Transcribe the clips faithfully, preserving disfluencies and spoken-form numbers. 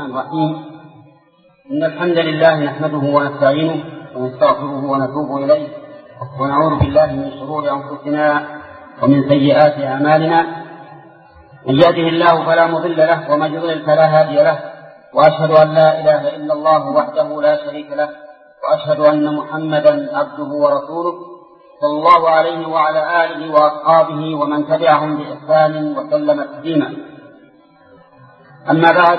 الرحمن الرحيم. إن الحمد لله نحمده ونستعينه ونستغفره ونتوب إليه ونعوذ بالله من شرور أنفسنا ومن سيئات أعمالنا. من يهده الله فلا مضل له ومن يضلل فلا هادي له، وأشهد أن لا إله إلا الله وحده لا شريك له، وأشهد أن محمدا عبده ورسوله صلى الله عليه وعلى آله وأصحابه ومن تبعهم بإحسان وسلم تسليما. أما بعد،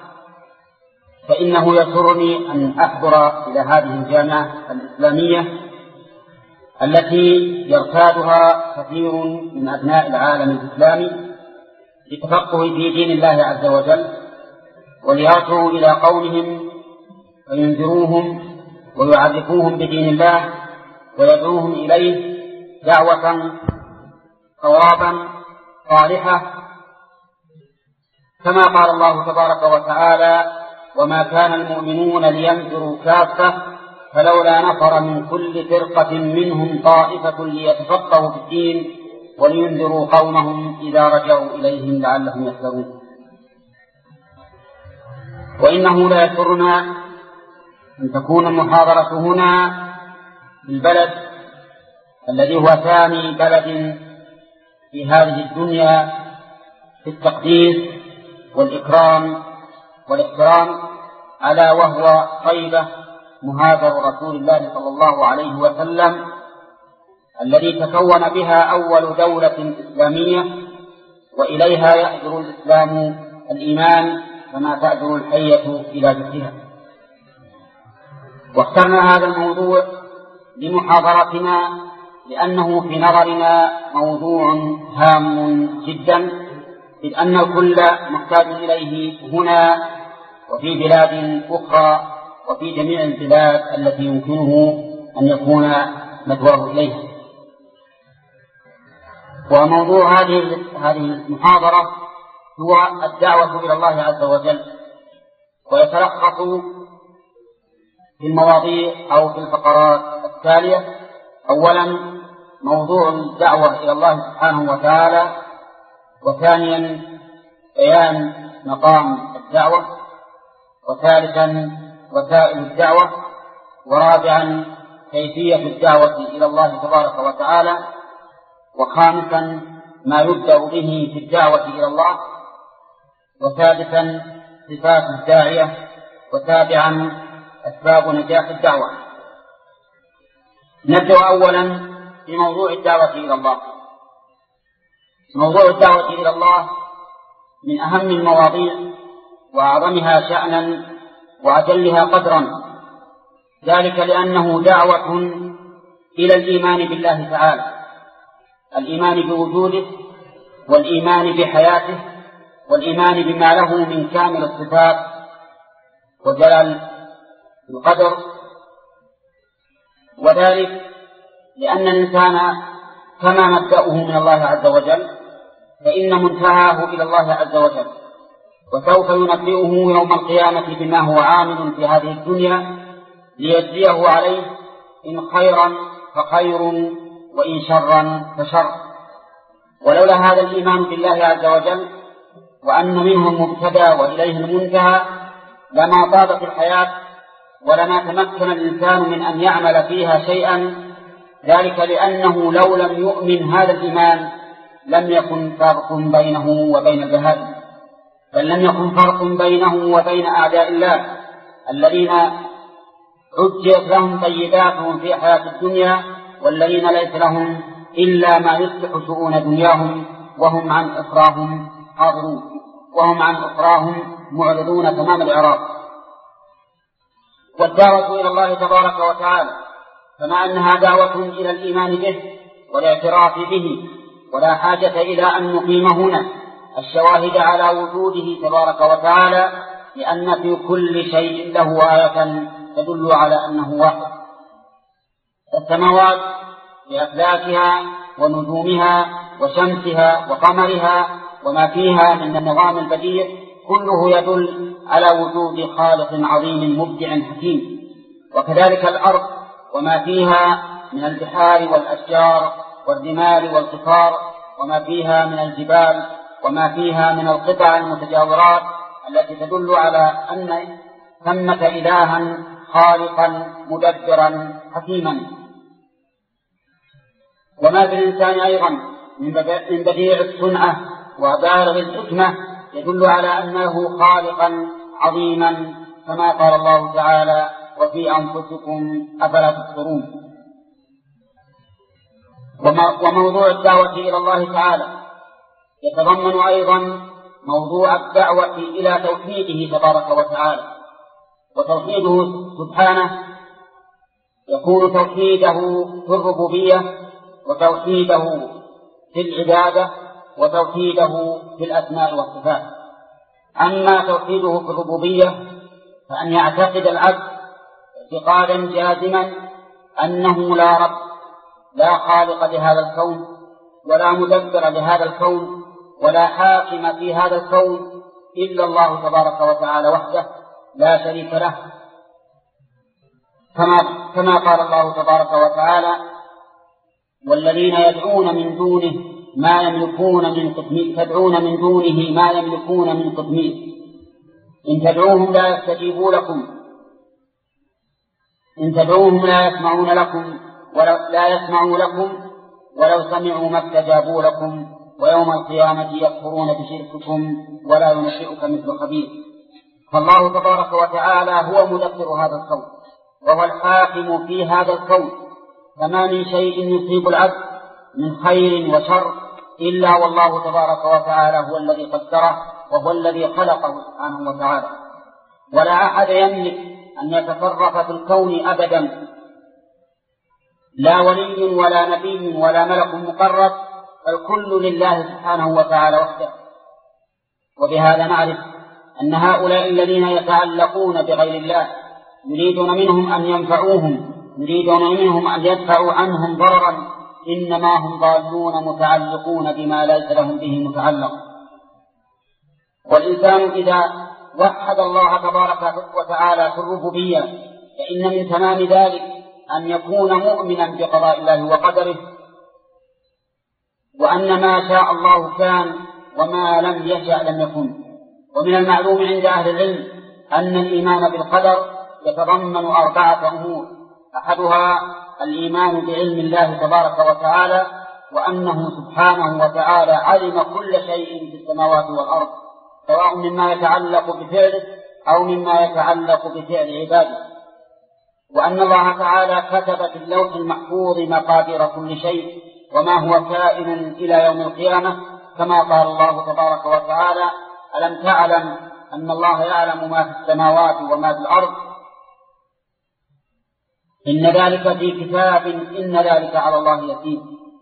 فإنه يسرني أن أحضر إلى هذه الجامعة الإسلامية التي يرتادها كثير من أبناء العالم الإسلامي لتفقه في دين الله عز وجل، وليرجعوا إلى قومهم وينذروهم ويعرفوهم بدين الله ويدعوهم إليه دعوة صوابا صالحة، كما قال الله تبارك وتعالى: وما كان المؤمنون لينفروا كافة فلولا نفر من كل فرقة منهم طائفة ليتفقهوا في الدين ولينذروا قومهم إذا رجعوا إليهم لعلهم يحذرون. وإنه لا يسرنا أن تكون المحاضرة هنا في البلد الذي هو ثاني بلد في هذه الدنيا في التقديس والإكرام والاحترام، ألا وهو طيبة مهاجر رسول الله صلى الله عليه وسلم، الذي تكون بها أول دولة إسلامية، وإليها يأجر الإسلام الإيمان كما تأجر الحية إلى جثها. واخترنا هذا الموضوع لمحاضرتنا لأنه في نظرنا موضوع هام جدا، إذ أن الكل محتاج إليه هنا وفي بلاد أخرى وفي جميع البلاد التي يمكنه أن يكون مدواه إليها. وموضوع هذه هذه المحاضرة هو الدعوة إلى الله عز وجل، ويتلخص في المواضيع أو في الفقرات التالية: أولا موضوع الدعوة إلى الله سبحانه وتعالى، وثانيا بيان مقام الدعوة، وثالثا وسائل الدعوة، ورابعا كيفية الدعوة إلى الله تبارك وتعالى، وخامسا ما يبدأ به في الدعوة إلى الله، وسادسا صفات الداعية، وسابعا أسباب نجاح الدعوة. نبدأ أولا بموضوع الدعوة إلى الله. موضوع الدعوة إلى الله من أهم المواضيع وأعظمها شأنا وأجلها قدرا، ذلك لأنه دعوة إلى الإيمان بالله تعالى، الإيمان بوجوده، والإيمان بحياته، والإيمان بما له من كامل الصفات وجلال القدر، وذلك لأن الإنسان كما مبدأه من الله عز وجل فإن منتهاه إلى الله عز وجل، وسوف ينبئه يوم القيامة بما هو عامل في هذه الدنيا ليجزيه عليه، إن خيرا فخير وإن شرا فشر. ولولا هذا الإيمان بالله عز وجل وأن منه المبتدأ وإليه المنتهى لما طابت الحياة ولما تمكن الإنسان من أن يعمل فيها شيئا، ذلك لأنه لو لم يؤمن هذا الإيمان لم يكن فرق بينه وبين البهائم، بل لم يكن فرق بينه وبين أعداء الله الذين عجلت لهم طيباتهم في حياة الدنيا، والذين ليس لهم إلا ما يصلح شؤون دنياهم، وهم عن أخراهم حاضرون، وهم عن أخراهم معرضون تمام الإعراض. والدعوة إلى الله تبارك وتعالى كما أنها دعوة إلى الإيمان به والاعتراف به، ولا حاجة إلى أن نقيم هنا الشواهد على وجوده تبارك وتعالى، لأن في كل شيء له آية تدل على أنه واحد. السماوات بأفلاكها ونجومها وشمسها وقمرها وما فيها من النظام البديع كله يدل على وجود خالق عظيم مبدع حكيم. وكذلك الأرض وما فيها من البحار والأشجار والرمال والقطار وما فيها من الجبال وما فيها من القطع المتجاورات التي تدل على أن ثمة إلها خالقا مدبرا حكيما. وما في الإنسان أيضا من بديع الصنعة وبالغ الحكمة يدل على أنه خالقا عظيما، كما قال الله تعالى: وفي أنفسكم أفلا تبصرون. وموضوع الدعوة إلى الله تعالى يتضمن أيضا موضوع الدعوة إلى توحيده تبارك وتعالى. وتوحيده سبحانه يكون توحيده في الربوبية، وتوحيده في العبادة، وتوحيده في الأسماء والصفات. أما توحيده في الربوبية فأن يعتقد العبد اعتقادا جازما أنه لا رب، لا خالق لهذا الكون، ولا مدبر لهذا الكون، ولا حاكم في هذا الكون إلا الله تبارك وتعالى وحده لا شريك له، كما كما قال الله تبارك وتعالى: والذين يدعون من دونه ما يملكون من قطمير تدعون من دونه ما يملكون من قطمير إن تدعوهم لا يستجيبوا لكم إن تدعوهم لا يسمعون لكم ولو لا يسمعوا لكم ولو سمعوا ما استجابوا لكم ويوم القيامة يكفرون بشرككم ولا ينشئك مثل خبير. فالله تبارك وتعالى هو مدبر هذا الكون، وهو الحاكم في هذا الكون، فما من شيء يصيب العبد من خير وشر إلا والله تبارك وتعالى هو الذي قدره، وهو الذي خلقه سبحانه وتعالى. ولا أحد يملك أن يتصرف في الكون أبدا، لا ولي ولا نبي ولا ملك مقرب، الكل لله سبحانه وتعالى وحده. وبهذا نعرف أن هؤلاء الذين يتعلقون بغير الله يريدون منهم أن ينفعوهم، يريدون منهم أن يدفعوا عنهم ضررا، إنما هم ضالون متعلقون بما ليس لهم به متعلق. والإنسان إذا وحد الله تبارك وتعالى في الربوبية فإن من تمام ذلك أن يكون مؤمنا بقضاء الله وقدره، وأن ما شاء الله كان وما لم يشأ لم يكن. ومن المعلوم عند أهل العلم أن الإيمان بالقدر يتضمن أربعة أمور: أحدها الإيمان بعلم الله تبارك وتعالى، وأنه سبحانه وتعالى علم كل شيء في السماوات والأرض، سواء مما يتعلق بفعله أو مما يتعلق بفعل عباده، وأن الله تعالى كتب في اللوح المحفوظ مقادير كل شيء وما هو كائن إلى يوم القيامة، كما قال الله تبارك وتعالى: ألم تعلم أن الله يعلم ما في السماوات وما في الأرض إن ذلك في كتاب إن ذلك على الله يسير.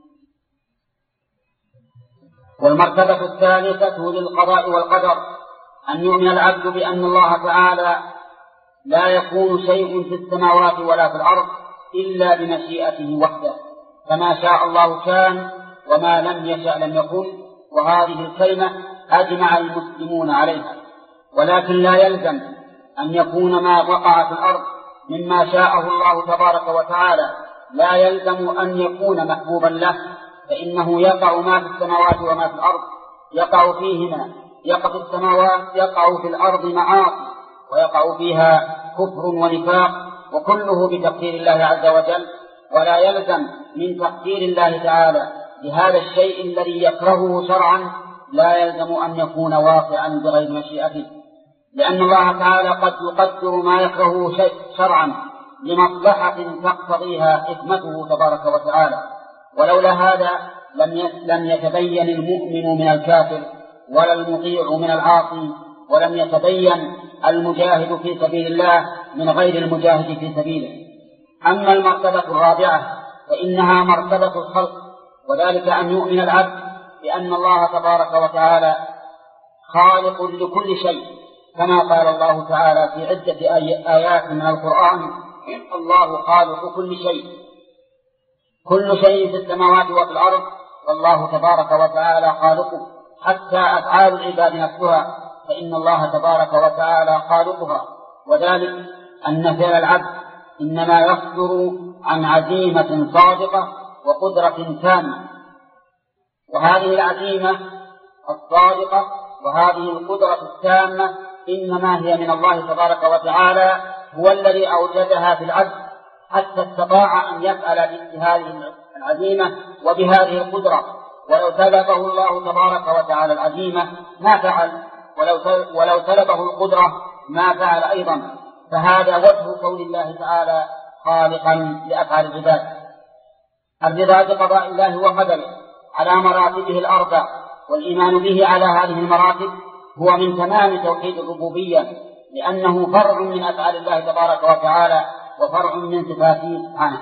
والمرتبة الثالثة للقضاء والقدر أن يؤمن العبد بأن الله تعالى لا يكون شيء في السماوات ولا في الأرض إلا بمشيئته وحده، فما شاء الله كان وما لم يشأ لم يكن. وهذه الكلمة أجمع المسلمون عليها، ولكن لا يلزم أن يكون ما وقع في الأرض مما شاءه الله تبارك وتعالى لا يلزم أن يكون محبوبا له، فإنه يقع ما في السماوات وما في الأرض، يقع فيهما يقع في السماوات يقع في الأرض معاصي، ويقع فيها كفر ونفاق، وكله بتقدير الله عز وجل. ولا يلزم من تقدير الله تعالى لهذا الشيء الذي يكرهه شرعا لا يلزم أن يكون واقعا بغير مشيئته، لأن الله تعالى قد يقدر ما يكرهه شرعا لمصلحة تقتضيها حكمته تبارك وتعالى. ولولا هذا لم يتبين المؤمن من الكافر ولا المطيع من العاصي، ولم يتبين المجاهد في سبيل الله من غير المجاهد في سبيله. أما المرتبة الرابعة فإنها مرتبة الخلق، وذلك أن يؤمن العبد بأن الله تبارك وتعالى خالق لكل شيء، كما قال الله تعالى في عدة آيات من القرآن: الله خالق كل شيء، كل شيء في السماوات وفي الأرض والله تبارك وتعالى خالقه، حتى أفعال العباد نفسها فإن الله تبارك وتعالى خالقها. وذلك أن فعل العبد إنما يصدر عن عزيمة صادقة وقدرة تامة، وهذه العزيمة الصادقة وهذه القدرة التامة إنما هي من الله تبارك وتعالى، هو الذي أوجدها في العبد حتى استطاع أن يفعل بهذه العزيمة وبهذه القدرة. ولو سلبه الله تبارك وتعالى العزيمة ما فعل، ولو سلبه القدرة ما فعل أيضا. فهذا وجه قول الله تعالى خالقا لأفعال العباد. الرضا بقضاء الله وقدره على مراتبه الأربع والإيمان به على هذه المراتب هو من تمام توحيد الربوبية، لأنه فرع من أفعال الله تبارك وتعالى وفرع من صفاته سبحانه.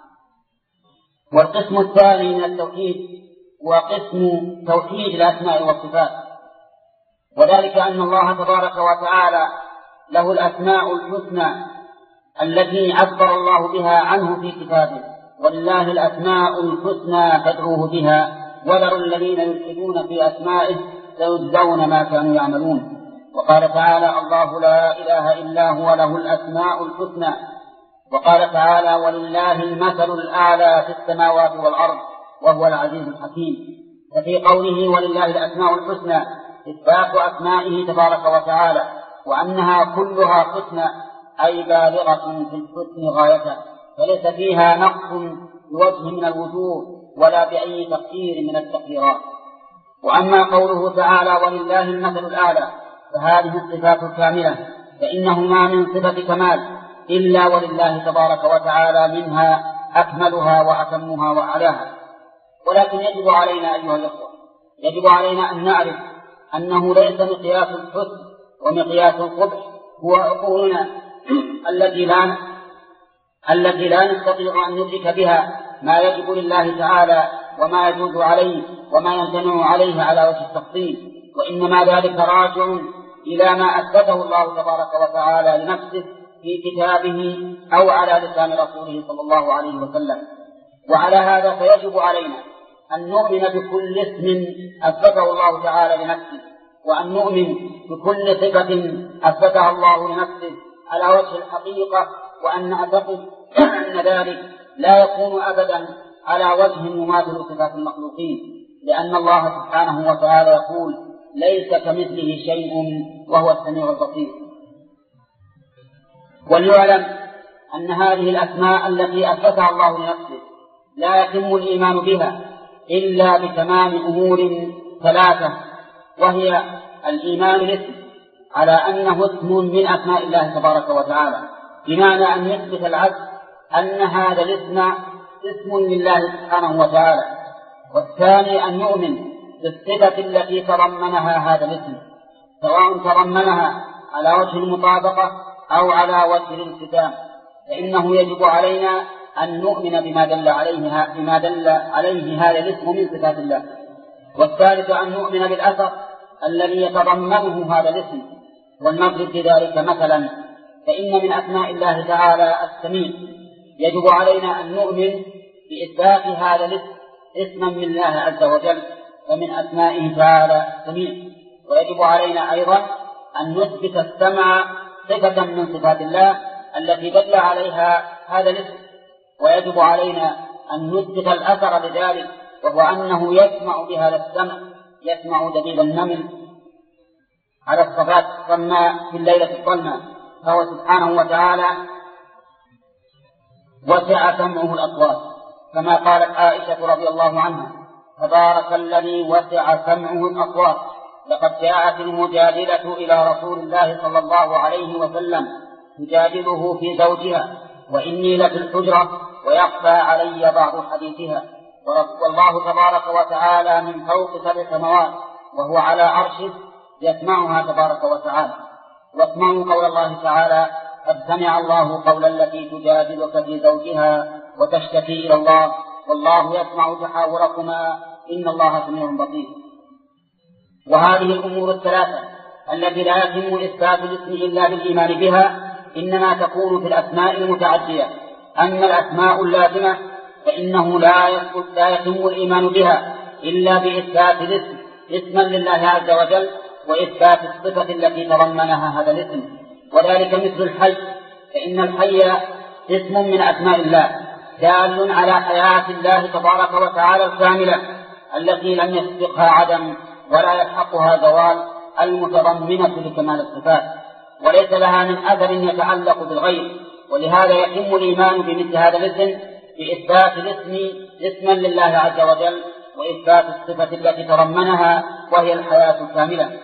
والقسم الثاني من التوحيد هو قسم توحيد الأسماء والصفات، وذلك أن الله تبارك وتعالى له الأسماء الحسنى التي عبر الله بها عنه في كتابه، ولله الأسماء الحسنى فادعوه بها وذروا الذين يلحدون في أسمائه سيجزون ما كانوا يعملون. وقال تعالى الله لا إله إلا هو له الأسماء الحسنى. وقال تعالى ولله المثل الأعلى في السماوات والأرض وهو العزيز الحكيم. ففي قوله ولله الأسماء الحسنى إثبات أسمائه تبارك وتعالى وأنها كلها حسنى أي بالغة في الحسن غايته، فليس فيها نقص بوجه من الوجوه ولا بأي تقصير من التقديرات. وأما قوله تعالى ولله المثل الأعلى فهذه الصفات الكاملة، فإنه ما من صفة كمال إلا ولله تبارك وتعالى منها أكملها وأتمها وأعلاها. ولكن يجب علينا أيها الأخوة يجب علينا أن نعرف أنه ليس مقياس الحسن ومقياس القبح هو عقولنا التي لا التي لا نستطيع أن ندرك بها ما يجب لله تعالى وما يجوز عليه وما يمتنع عليه على وجه التفصيل، وإنما ذلك راجع إلى ما أثبته الله تبارك وتعالى لنفسه في كتابه أو على لسان رسوله صلى الله عليه وسلم. وعلى هذا فيجب علينا أن نؤمن بكل اسم أثبته الله تعالى لنفسه، وأن نؤمن بكل صفة أثبتها الله لنفسه على وجه الحقيقة، وأن نعتقد أن ذلك لا يكون أبدا على وجه مماثل صفات المخلوقين، لأن الله سبحانه وتعالى يقول ليس كمثله شيء وهو السميع البصير. وليعلم أن هذه الأسماء التي أثبتها الله لنفسه لا يتم الإيمان بها إلا بتمام أمور ثلاثة، وهي الإيمان بالاسم على أنه اسم من أسماء الله تبارك وتعالى، بمعنى أن يثبت العبد أن هذا الاسم اسم لله سبحانه وتعالى. والثاني أن يؤمن بالصفة التي تضمنها هذا الاسم، سواء تضمنها على وجه المطابقة أو على وجه الالتزام، فإنه يجب علينا أن نؤمن بما دل عليه بما دل عليه هذا الاسم من صفات الله. والثالث أن نؤمن بالأثر الذي يتضمنه هذا الاسم. ولنضرب بذلك مثلا، فإن من أسماء الله تعالى السميع، يجب علينا أن نؤمن بإثبات هذا الاسم اسما من الله عز وجل ومن أسمائه تعالى السميع. ويجب علينا أيضا أن نثبت السمع صفة من صفات الله التي دل عليها هذا الاسم. ويجب علينا أن نثبت الأثر بذلك، وهو أنه يسمع بهذا السمع يسمع دبيب النمل على الصفات الصماء في الليلة الظلماء، فهو سبحانه وتعالى وسع سمعه الأصوات، كما قالت عائشة رضي الله عنها تبارك الذي وسع سمعه الأصوات، لقد جاءت المجادلة إلى رسول الله صلى الله عليه وسلم تجادله في زوجها وإني لفي الحجرة ويخفى علي بعض حديثها، والله تبارك وتعالى من فوق سبع سماوات وهو على عرشه يسمعها تبارك وتعالى. واسمعوا قول الله تعالى قد سمع الله قول التي تجادلك في زوجها وتشتكي إلى الله والله يسمع تحاوركما إن الله سميع بصير. وهذه الأمور الثلاثة التي لا يتم إثبات الاسم إلا بالإيمان بها إنما تكون في الأسماء المتعدية. أما الأسماء اللازمة فإنه لا لا يتم الإيمان بها إلا بإثبات الاسم اسما لله عز وجل وإثبات الصفة التي تضمنها هذا الاسم. وذلك مثل الحي، فإن الحي اسم من أسماء الله دال على حياة الله تبارك وتعالى الكاملة التي لم يسبقها عدم ولا يلحقها زوال، المتضمنة لكمال الصفات. وليس لها من أثر يتعلق بالغير، ولهذا يتم الإيمان بمثل هذا الاسم بإثبات الاسم اسما لله عز وجل وإثبات الصفة التي تضمنها وهي الحياة الكاملة.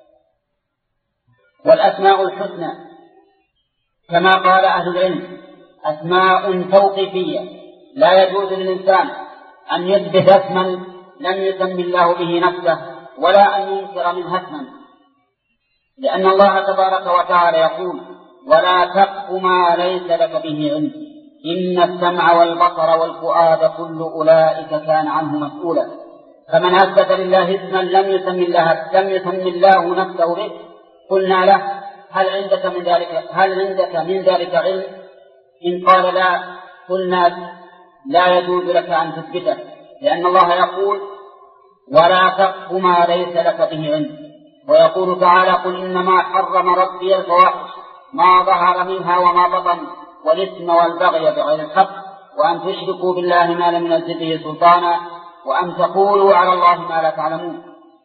والأسماء الحسنى كما قال أهل العلم أسماء توقيفية، لا يجوز للإنسان أن يثبت اسما لم يسم الله به نفسه ولا أن ينكر منها اسما، لأن الله تبارك وتعالى يقول ولا تقف ما ليس لك به علم إن السمع والبصر والفؤاد كل أولئك كان عنه مسؤولا. فمن أثبت لله اسما لم يسم الله لم يسم الله نفسه به قلنا له هل عندك من ذلك هل عندك من ذلك علم؟ إن قال لا قلنا لا يجوز لك أن تثبته، لأن الله يقول ولا تقف ما ليس لك به علم، ويقول تعالى قل إنما حرم ربي الفواحش ما ظهر منها وما بطن والإثم والبغي بغير الحق وأن تشركوا بالله ما لم ينزل به سلطانا وأن تقولوا على الله ما لا تعلمون.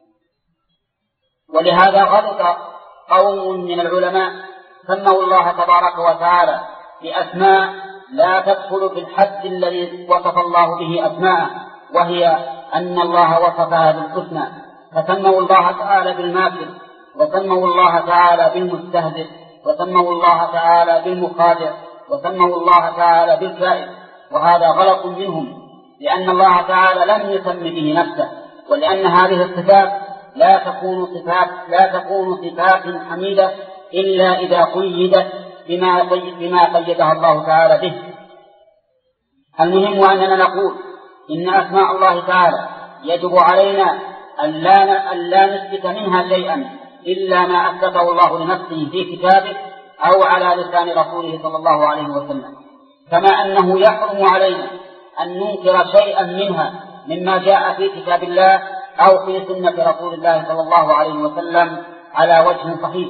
ولهذا غلط قوم من العلماء سموا الله تبارك وتعالى بأسماء لا تدخل في الحد الذي وصف الله به أسماءه، وهي أن الله وصفها بالحسنى، فسموا الله تعالى بالماكر وسموا الله تعالى بالمستهزئ وسموا الله تعالى بالمخادع وسموا الله تعالى بالكائن، وهذا غلط منهم، لأن الله تعالى لم يسم به نفسه، ولأن هذه الصفات لا تكون صفات لا تكون صفات حميدة إلا إذا قيدت بما بما قيدها الله تعالى به. المهم أننا نقول إن أسماء الله تعالى يجب علينا أن لا نثبت منها شيئا إلا ما أثبته الله لنفسه في كتابه أو على لسان رسوله صلى الله عليه وسلم، كما أنه يحرم علينا أن ننكر شيئا منها مما جاء في كتاب الله أو في سنة رسول الله صلى الله عليه وسلم على وجه صحيح،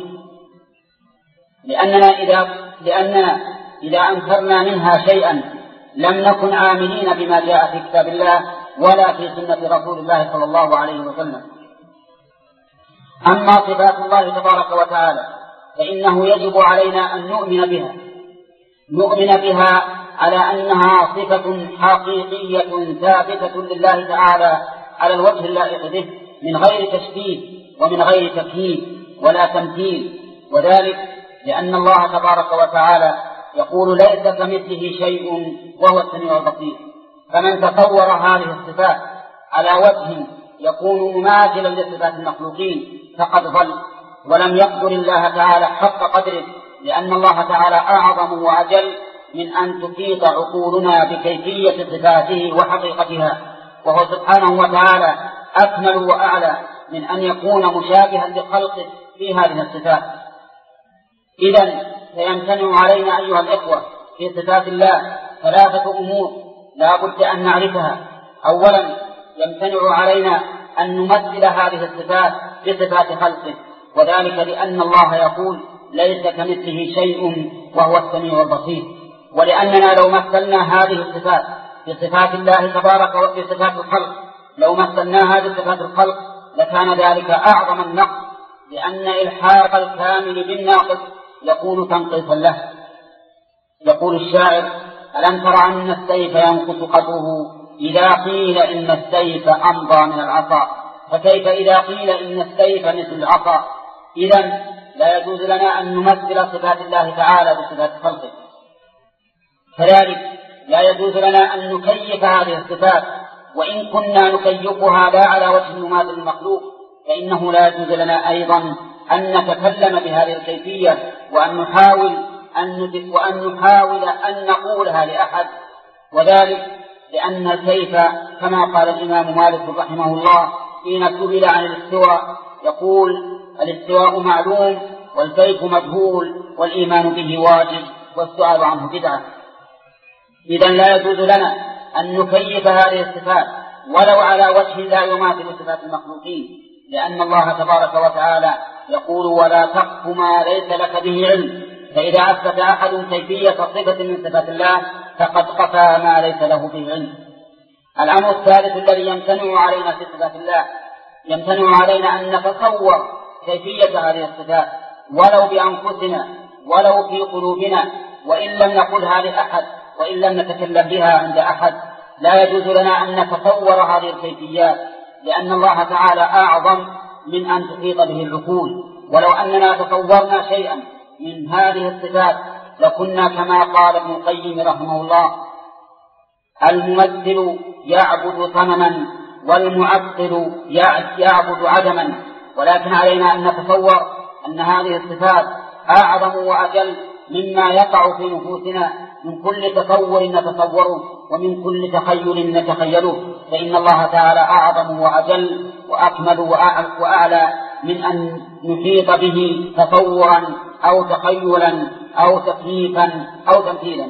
لأننا إذا, لأننا إذا أنكرنا منها شيئا لم نكن عاملين بما جاء في كتاب الله ولا في سنة رسول الله صلى الله عليه وسلم. أما صفات الله تبارك وتعالى فإنه يجب علينا أن نؤمن بها نؤمن بها على أنها صفة حقيقية ثابتة لله تعالى على الوجه اللائق به من غير تشبيه ومن غير تكييف ولا تمثيل، وذلك لأن الله تبارك وتعالى يقول ليس كمثله شيء وهو السميع البصير. فمن تصور هذه الصفات على وجه يكون مماثلا لصفات المخلوقين فقد ضل ولم يقدر الله تعالى حق قدره، لأن الله تعالى أعظم وأجل من أن تحيط عقولنا بكيفية صفاته وحقيقتها، وهو سبحانه وتعالى أكمل وأعلى من أن يكون مشابها لخلقه في هذه الصفات. إذن سيمتنع علينا أيها الإخوة في صفات الله ثلاثة أمور لا بد أن نعرفها. أولا يمتنع علينا أن نمثل هذه الصفات بصفات خلقه، وذلك لأن الله يقول ليس كمثله شيء وهو السميع البصير، ولأننا لو مثلنا هذه الصفات بصفات الله تبارك وبصفات الخلق لو مثلناها بصفات الخلق لكان ذلك أعظم النقص، لأن إلحاق الكامل بالناقص يكون تنقيصا له. يقول الشاعر ألم تر أن السيف ينقص قدره إذا قيل إن السيف أمضى من العصا، فكيف إذا قيل إن السيف مثل العصا؟ إذن لا يجوز لنا أن نمثل صفات الله تعالى بصفات خلقه. كذلك لا يجوز لنا أن نكيف هذه الصفات، وإن كنا نكيفها لا على وجه المماثل المخلوق فإنه لا يجوز لنا أيضا أن نتكلم بهذه الكيفية وأن نحاول أن وأن نحاول أن نقولها لأحد، وذلك لأن الكيف كما قال الإمام مالك رحمه الله حين سئل عن الاستواء يقول الاستواء معلوم والكيف مجهول والإيمان به واجب والسؤال عنه بدعة. إذن لا يجوز لنا أن نكيف هذه الصفات ولو على وجه لا يماثل صفات المخلوقين، لأن الله تبارك وتعالى يقول ولا تقف ما ليس لك به علم، فإذا أثبت أحد كيفية صفة من صفات الله فقد قفى ما ليس له به علم. الأمر الثالث الذي يمتنع علينا في صفات الله يمتنع علينا أن نتصور كيفية هذه الصفات، ولو بأنفسنا ولو في قلوبنا، وإن لم نقلها لأحد وإن لم نتكلم بها عند أحد. لا يجوز لنا أن نتصور هذه الكيفيات، لأن الله تعالى أعظم من أن تحيط به العقول. ولو أننا تصورنا شيئا من هذه الصفات لكنا كما قال ابن القيم رحمه الله: الممثل يعبد صنما والمعطل يعبد عدما. ولكن علينا أن نتصور أن هذه الصفات أعظم وأجل مما يقع في نفوسنا من كل تصور نتصوره ومن كل تخيل نتخيله، فإن الله تعالى أعظم وأجل وأكمل وأعلى من أن نحيط به تصورا أو تخيلا أو تكييفا أو تمثيلا.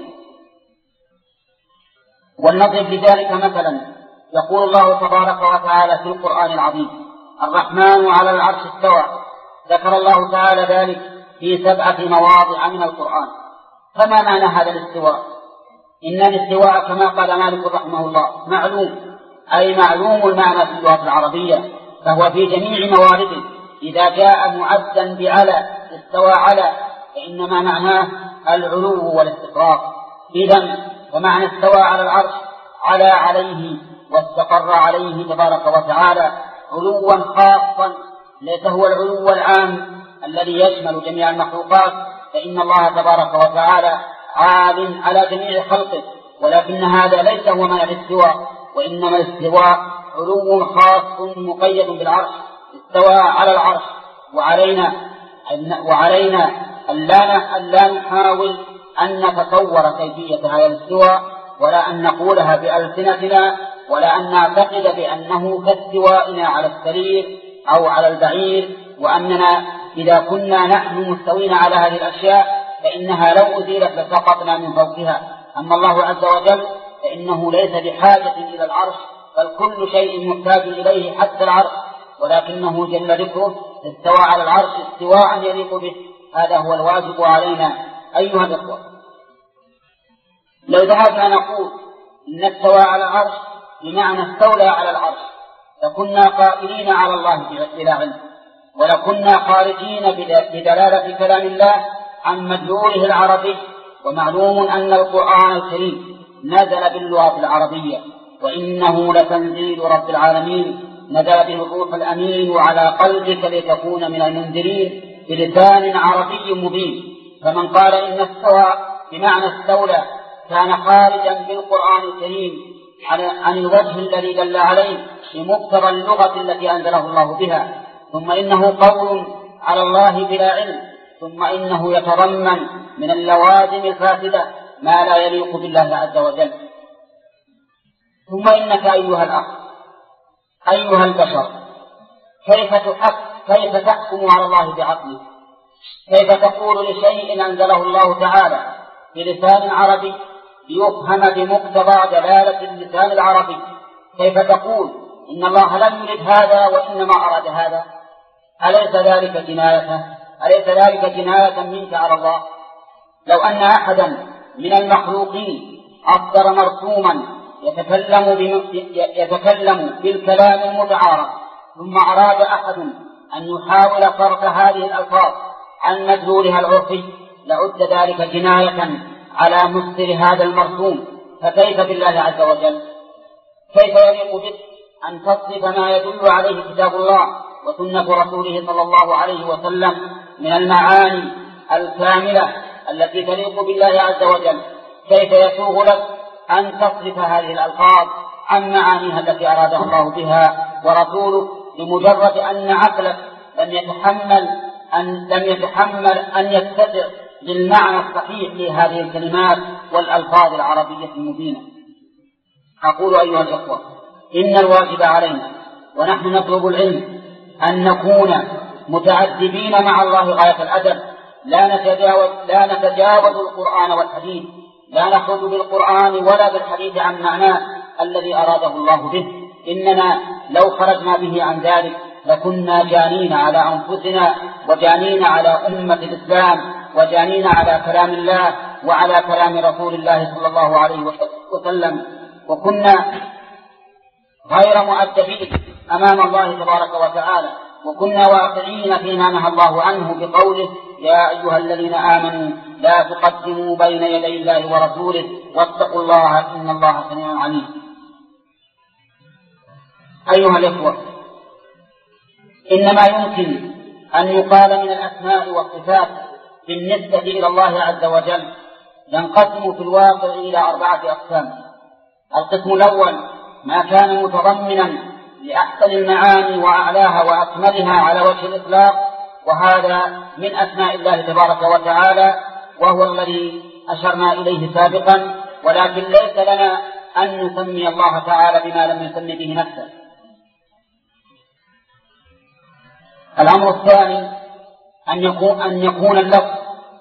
ولنضرب لذلك مثلا. يقول الله تبارك وتعالى في القرآن العظيم: الرحمن على العرش استوى. ذكر الله تعالى ذلك في سبعة مواضع من القرآن. فما معنى هذا الاستواء؟ إن الاستواء كما قال مالك رحمه الله معلوم، أي معلوم المعنى في اللغة العربية، فهو في جميع موارده. إذا جاء معدا بعلى استوى على فإنما معناه العلو والاستقرار. إذن فمعنى استوى على العرش على عليه واستقر عليه تبارك وتعالى علوا خاصا، ليس هو العلو العام الذي يشمل جميع المخلوقات، فإن الله تبارك وتعالى عال على جميع خلقه، ولكن هذا ليس هو معنى الاستواء، وإنما الاستواء علو خاص مقيد بالعرش. استوى على العرش، وعلينا وعلينا أن لا نحاول أن نتصور كيفية هذا الاستواء، ولا أن نقولها بألسنتنا، ولا أن نعتقد بأنه كاستوائنا على السرير أو على البعير، وأننا إذا كنا نحن مستوين على هذه الأشياء فإنها لو أزيلت لسقطنا من فوقها. أما الله عز وجل فإنه ليس بحاجة إلى العرش، بل كل شيء محتاج إليه حتى العرش، ولكنه جل ذكره استوى على العرش استواء يليق به. هذا هو الواجب علينا أيها الإخوة. لو ذهبنا نقول إن استوى على العرش بمعنى استولى على العرش لكنا قائلين على الله بلا علم، ولكنا خارجين بدلالة كلام الله عن مدلوله العربي. ومعلوم أن القرآن الكريم نزل باللغة العربية، وإنه لتنزيل رب العالمين، نزل به الروح الأمين وعلى قلبك لتكون من المنذرين بلسان عربي مبين. فمن قال إن استوى بمعنى استولى كان خارجا بالقرآن الكريم عن الوجه الذي دل عليه بمقتضى اللغة التي أنزله الله بها. ثم إنه قول على الله بلا علم، ثم إنه يتضمن من اللوازم الفاسدة ما لا يليق بالله عز وجل. ثم إنك أيها الأخ أيها البشر كيف تحق كيف تحكم على الله بعقلك؟ كيف تقول لشيء أنزله الله تعالى بلسان عربي ليفهم بمقتضى دلالة اللسان العربي؟ كيف تقول إن الله لم يرد هذا وإنما أراد هذا؟ أليس ذلك جناية؟ أليس ذلك جناية منك على الله؟ لو أن أحدا من المخلوقين أصدر مرسوما يتكلم, يتكلم بالكلام المتعارف، ثم أراد أحد أن يحاول صرف هذه الألفاظ عن مدلولها العرفي لعد ذلك جناية على مصدر هذا المرسوم. فكيف بالله عز وجل؟ كيف يليق بك أن تصرف ما يدل عليه كتاب الله وسنة رسوله صلى الله عليه وسلم من المعاني الكاملة التي تليق بالله عز وجل؟ كيف يسوغ لك أن تصرف هذه الألفاظ عن معانيها التي أرادها الله بها ورسوله لمجرد أن عقلك لم يتحمل أن لم يتحمل أن يتسع للمعنى الصحيح لهذه الكلمات والألفاظ العربية المبينة؟ أقول أيها الإخوة إن الواجب علينا ونحن نطلب العلم أن نكون متعذبين مع الله غاية الأدب، لا نتجاوز, لا نتجاوز القرآن والحديث، لا نخرج بالقرآن ولا بالحديث عن معناه الذي أراده الله به. إننا لو خرجنا به عن ذلك لكنا جانين على أنفسنا وجانين على أمة الإسلام وجانين على كلام الله وعلى كلام رسول الله صلى الله عليه وسلم، وكنا غير مؤدبين أمام الله تبارك وتعالى وكنا واقعين فيما نهى الله عنه بقوله يا أيها الذين آمنوا لا تقدموا بين يدي الله ورسوله واتقوا الله إن الله سميع عليم. أيها الإخوة، إنما يمكن أن يقال من الأسماء والصفات بالنسبة إلى الله عز وجل ينقسم في الواقع إلى أربعة أقسام. القسم الأول ما كان متضمنا لأحسن المعاني وأعلاها وأكملها على وجه الإطلاق، وهذا من أسماء الله تبارك وتعالى، وهو الذي أشرنا إليه سابقا، ولكن ليس لنا أن نسمي الله تعالى بما لم يسمي به نفسه. الأمر الثاني أن يكون, أن يكون اللفظ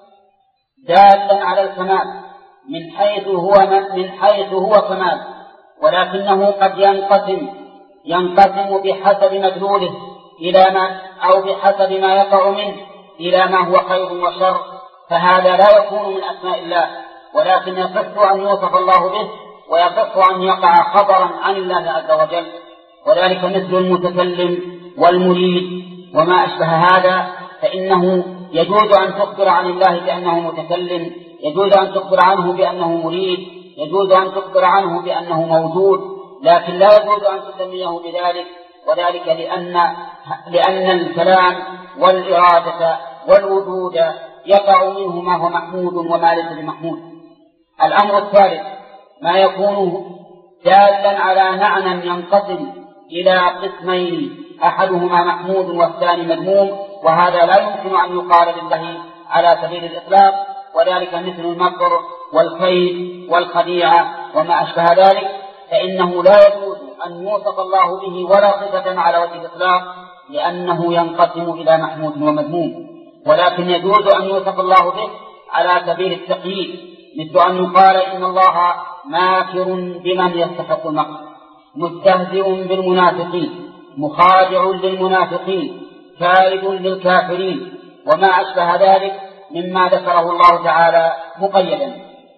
دالا على الكمال من حيث هو, من حيث هو كمال، ولكنه قد ينقسم ينقسم بحسب مدلوله إلى ما أو بحسب ما يقع منه إلى ما هو خير وشر، فهذا لا يكون من أسماء الله، ولكن يصح أن يوصف الله به ويصح أن يقع خبرا عن الله عز وجل، وذلك مثل المتكلم والمريد وما أشبه هذا، فإنه يجوز أن تخبر عن الله بأنه متكلم، يجوز أن تخبر عنه بأنه مريد، يجوز أن تخبر عنه بأنه موجود، لكن لا يجوز أن تسميه بذلك، وذلك لأن, لأن الكلام والإرادة والوجود يقع منه ما هو محمود وما ليس بمحمود. الأمر الثالث ما يكون دالا على معنى ينقسم إلى قسمين، أحدهما محمود والثاني مذموم، وهذا لا يمكن أن يقال لله على سبيل الإطلاق، وذلك مثل المكر والكيد والخديعة وما أشبه ذلك، فإنه لا يجوز أن يوصف الله به ولا صفة على وجه الإطلاق، لأنه ينقسم إلى محمود ومذموم، ولكن يجوز أن يوصف الله به على سبيل التقييد، مثل أن يقال إن الله ماكر بمن يستحق المكر، مستهزئ بالمنافقين، مخادع للمنافقين، كائد للكافرين، وما أشبه ذلك مما ذكره الله تعالى مقيدا.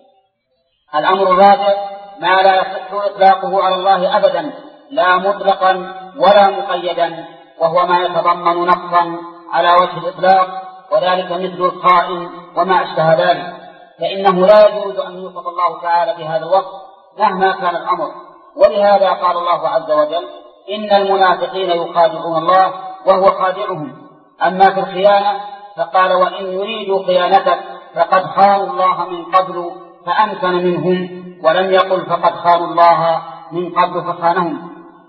الأمر الرابع ما لا يصح إطلاقه على الله أبدا، لا مطلقا ولا مقيدا، وهو ما يتضمن نقصا على وجه الإطلاق، وذلك مثل الخائن وما أشبه ذلك، فإنه لا يجوز أن يوصف الله تعالى بهذا الوصف مهما كان الأمر، ولهذا قال الله عز وجل إن المنافقين يخادعون الله وهو خادعهم. أما في الخيانة فقال وإن يريدوا خيانتك فقد خانوا الله من قبل فأمكن منهم، ولم يقل فقد خانوا الله من قبل فخانهم.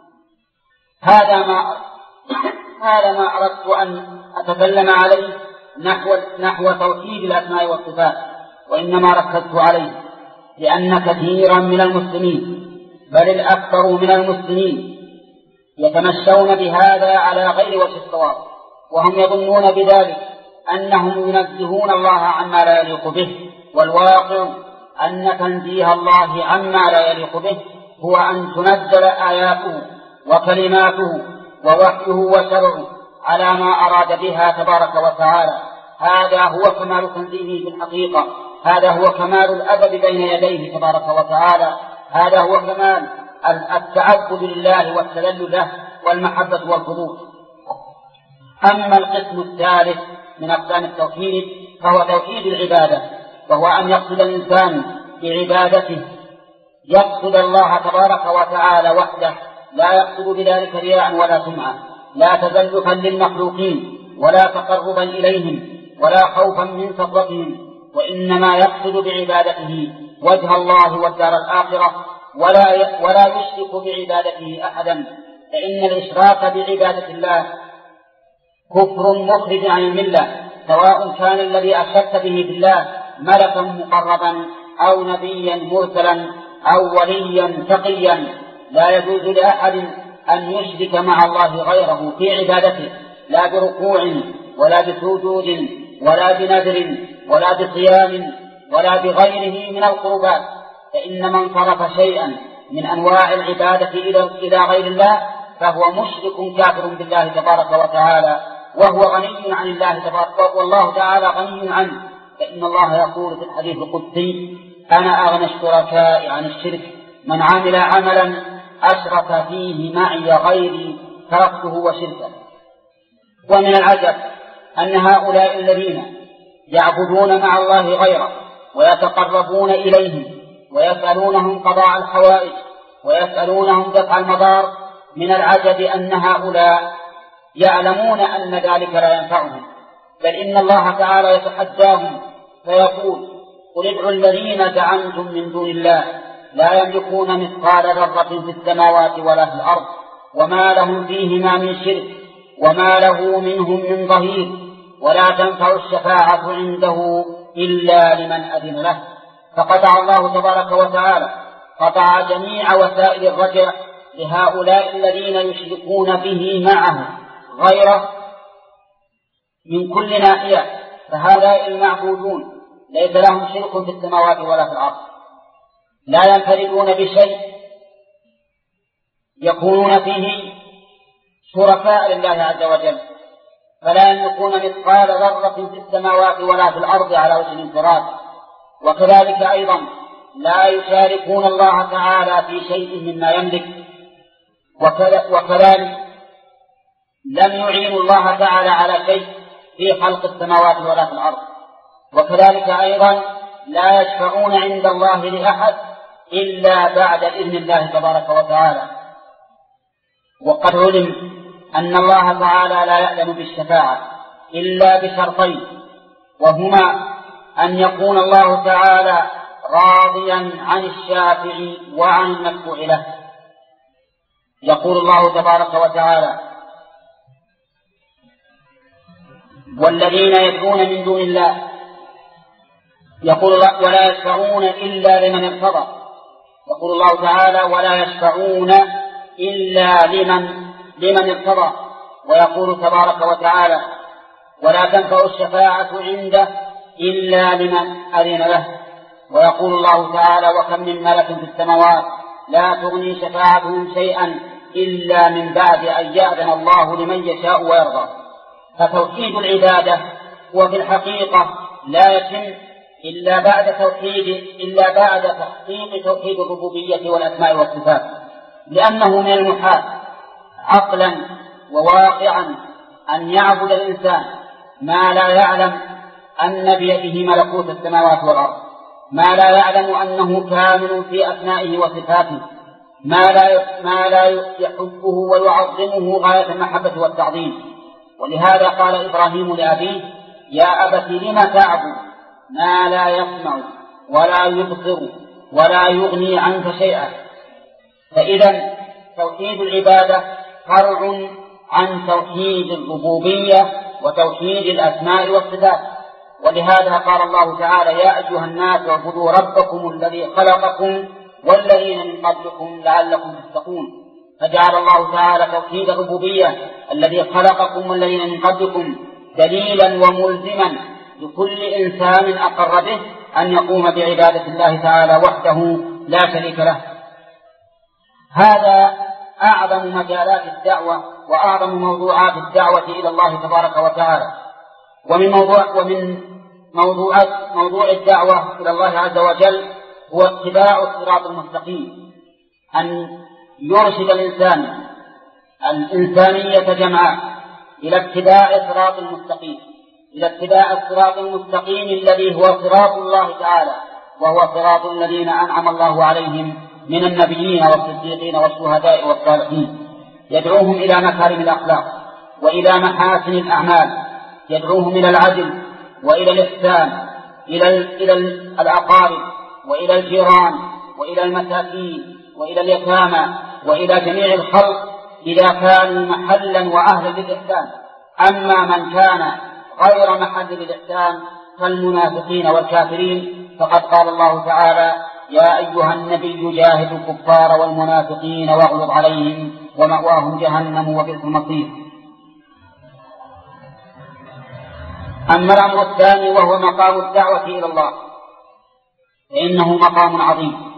هذا ما هذا ما أردت أن أتكلم عليه نحو, نحو توحيد الأسماء والصفات، وإنما ركزت عليه لأن كثيرا من المسلمين بل الأكثر من المسلمين يتمشون بهذا على غير وجه الصواب، وهم يظنون بذلك أنهم ينزهون الله عما لا يليق به، والواقع أن تنزيه الله عما لا يليق به هو أن تنزل آياته وكلماته ووحيه وشرعه على ما أراد بها تبارك وتعالى. هذا هو كمال تنزيهه في الحقيقة، هذا هو كمال الأدب بين يديه تبارك وتعالى، هذا هو كمال التعبد لله والتذلل له والمحبة والخضوع. أما القسم الثالث من أقسام التوحيد فهو توحيد العبادة، وهو أن يقصد الإنسان بعبادته يقصد الله تبارك وتعالى وحده، لا يقصد بذلك رياء ولا سمعة، لا تزلفا للمخلوقين ولا تقربا إليهم ولا خوفا من سطوتهم، وإنما يقصد بعبادته وجه الله والدار الآخرة، ولا ولا يشرك بعبادته أحدا، فإن الإشراك بعبادة الله كفر مخرج عن الملة، سواء كان الذي أشركت به بالله ملكا مقربا أو نبيا مرسلا أو وليا تقيا. لا يجوز لأحد أن يشرك مع الله غيره في عبادته، لا بركوع ولا بسجود ولا بنذر ولا بصيام ولا بغيره من القربات، فإن من صرف شيئا من أنواع العبادة إلى غير الله فهو مشرك كافر بالله تبارك وتعالى، وهو غني عن الله تبارك، والله تعالى غني عنه، فإن الله يقول في الحديث القدسي أنا أغنى الشركاء عن الشرك، من عمل عملا أشرك فيه معي غيري تركته وشركه. ومن العجب أن هؤلاء الذين يعبدون مع الله غيره ويتقربون إليه ويسألونهم قضاء الحوائج ويسألونهم دفع المضار، من العجب أن هؤلاء يعلمون أن ذلك لا ينفعهم، بل إن الله تعالى يتحداهم فيقول: قل ادعوا الذين زعمتم من دون الله لا يملكون مثقال ذرة في السماوات ولا في الأرض وما لهم فيهما من شرك وما له منهم من ظهير ولا تنفع الشفاعة عنده إلا لمن أذن له. فقطع الله تبارك وتعالى قطع جميع وسائل الرجع لهؤلاء الذين يشركون به معه غيره من كل ناحية. فهؤلاء المعبودون ليس لهم شرك في السماوات ولا في الأرض، لا ينفردون بشيء يكونون فيه شركاء لله عز وجل، فلا يملكون مثقال ذرة في السماوات ولا في الأرض على وجه الانفراد. وكذلك أيضا لا يشاركون الله تعالى في شيء مما يملك، وكذلك لم يعينوا الله تعالى على شيء في خلق السماوات ولا في الأرض. وكذلك أيضا لا يشفعون عند الله لأحد إلا بعد إذن الله تبارك وتعالى. وقد علم أن الله تعالى لا يأذن بالشفاعة إلا بشرطين، وهما أن يكون الله تعالى راضيا عن الشافع وعن المشفوع له. يقول الله تبارك وتعالى: والذين يدعون من دون الله يقول الله ولا يشفعون إلا لمن ارتضى. يقول الله تعالى: ولا يشفعون إلا لمن لمن ارتضى. ويقول تبارك وتعالى: ولا تنفع الشفاعة عنده إلا لمن أذن له. ويقول الله تعالى: وكم من ملك في السماوات لا تغني شفاعتهم شيئا إلا من بعد أن يأذن الله لمن يشاء ويرضى. فتوحيد العبادة وفي الحقيقة لا يتم إلا بعد توحيد إلا بعد تحقيق توحيد الربوبية والأسماء والصفات، لأنه من المحال عقلا وواقعا أن يعبد الإنسان ما لا يعلم أن بيده ملكوت السماوات والأرض، ما لا يعلم أنه كامل في أسمائه وصفاته، ما لا ما لا يحبه ويعظمه غاية المحبة والتعظيم. ولهذا قال إبراهيم لأبيه: يا أبت لم تعبد ما لا يسمع ولا يبصر ولا يغني عنك شيئا. فإذا توحيد العبادة فرع عن توحيد الربوبية وتوحيد الأسماء والصفات. ولهذا قال الله تعالى: يا أيها الناس اعبدوا ربكم الذي خلقكم والذين من قبلكم لعلكم تتقون. فجعل الله تعالى توحيد الربوبية الذي خلقكم والذين من قبلكم دليلا وملزما لكل إنسان أقر به أن يقوم بعبادة الله تعالى وحده لا شريك له. هذا أعظم مجالات الدعوة وأعظم موضوعات الدعوة إلى الله تبارك وتعالى. ومن موضوع ومن موضوعات موضوع الدعوة إلى الله عز وجل هو اتباع الصراط المستقيم، أن يرشد الإنسان الإنسانية جمعاء إلى اتباع الصراط المستقيم، إلى اتباع الصراط المستقيم الذي هو صراط الله تعالى، وهو صراط الذين أنعم الله عليهم من النبيين والصديقين والشهداء والصالحين. يدعوهم إلى مكارم الأخلاق وإلى محاسن الأعمال، يدعوهم إلى العدل وإلى الإحسان، إلى إلى الأقارب وإلى الجيران وإلى المساكين وإلى اليتامى وإلى جميع الخلق إذا كانوا محلا وأهلا للإحسان. أما من كان غير محل للإحسان كالمنافقين والكافرين فقد قال الله تعالى: يا أيها النبي جاهد الكفار والمنافقين واغلظ عليهم ومأواهم جهنم وبئس المصير. أما الأمر الثاني وهو مقام الدعوة إلى الله فإنه مقام عظيم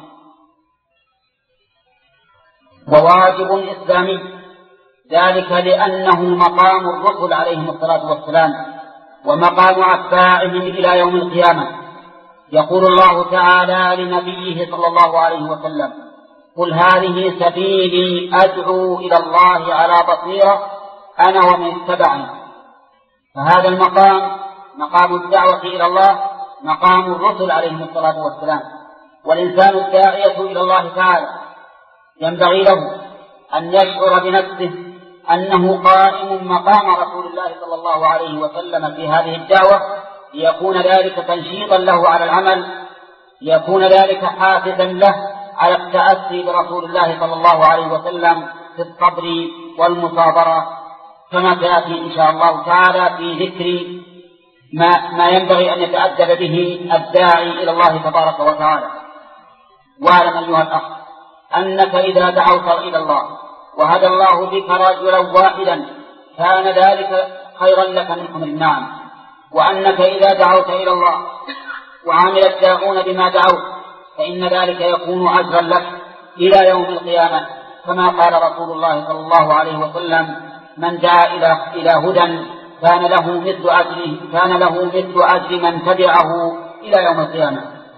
وواجب إسلامي، ذلك لأنه مقام الرسل عليهم الصلاة والسلام ومقام أتباعهم إلى يوم القيامة. يقول الله تعالى لنبيه صلى الله عليه وسلم: قل هذه سبيلي أدعو إلى الله على بصيرة أنا ومن اتبعني فهذا المقام مقام الدعوة إلى الله مقام الرسل عليهم الصلاة والسلام. والإنسان الداعية إلى الله تعالى ينبغي له أن يشعر بنفسه أنه قائم مقام رسول الله صلى الله عليه وسلم في هذه الدعوة، ليكون ذلك تنشيطا له على العمل، ليكون ذلك حافزا له على التأسي برسول الله صلى الله عليه وسلم في الصبر والمصابرة، كما سيأتي إن شاء الله تعالى في ذكر ما, ما ينبغي أن يتأدب به الداعي إلى الله تبارك وتعالى. واعلم أيها الأخ أنك إذا دعوت إلى الله وهدى الله بك رجلا واحدا كان ذلك خيرا لك من حمر النعم، وأنك إذا دعوت إلى الله وعمل الداعون بما دعوت فإن ذلك يكون أجرا لك إلى يوم القيامة، كما قال رسول الله صلى الله عليه وسلم: من دعا إلى إلى هدى كان له مثل أجره كان له مثل أجر من تبعه إلى يوم القيامة.